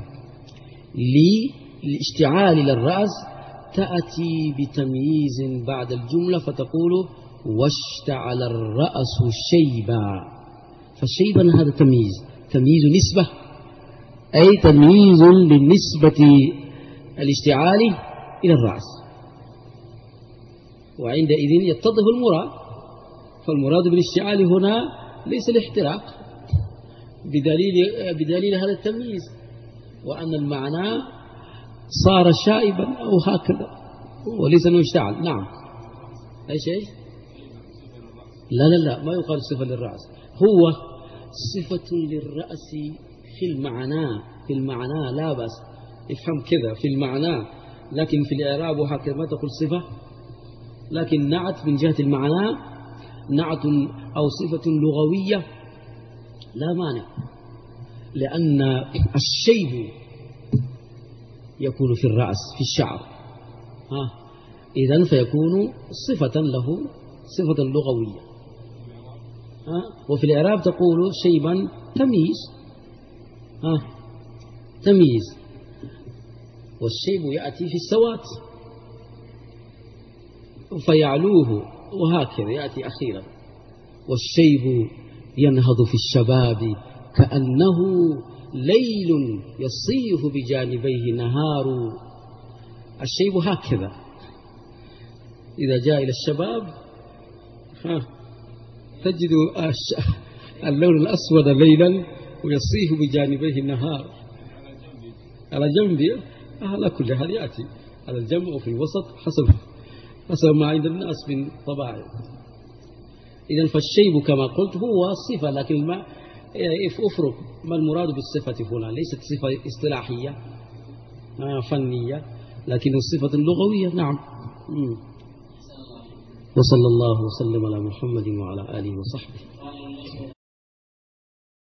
للاشتعال إلى الرأس تأتي بتمييز بعد الجملة فتقول واشتعل الرأس شيبا. فالشيبا هذا تمييز، تمييز نسبة، أي تمييز للنسبة الاشتعال إلى الرأس، وعندئذ يتضح المراد. فالمراد بالاشتعال هنا ليس الاحتراق بدليل, بدليل هذا التمييز، وأن المعنى صار شائبا أو هكذا، وليس أنه اشتعل. نعم. أي شيء؟ لا لا لا، ما يقال صفة للرأس، هو صفة للرأس في المعنى، في المعنى لا بس افهم كذا، في المعنى، لكن في الإعراب وهكذا ما تقول صفة، لكن نعت من جهة المعنى، نعت أو صفة لغوية لا مانع، لأن الشيب يكون في الرأس في الشعر، ها إذن فيكون صفة له، صفة لغوية. ها وفي الإعراب تقول شيبا تمييز، ها تمييز، والشيب يأتي في السوات فيعلوه وهكذا يأتي أخيرا. والشيب ينهض في الشباب كأنه ليل يصيف بجانبيه نهار. الشيب هكذا إذا جاء إلى الشباب ها تجد اللون الأسود ليلا ويصيف بجانبيه النهار. على جنبه على كل حال يأتي على الجنب وفي الوسط حسب حسب ما عند الناس من طباع. إذن فالشيب كما قلت هو صفة، لكن ما أفرق ما المراد بالصفة هنا، ليست صفة اصطلاحية فنية، لكن الصفة اللغوية. نعم. وصلى الله وسلم على محمد وعلى آله وصحبه.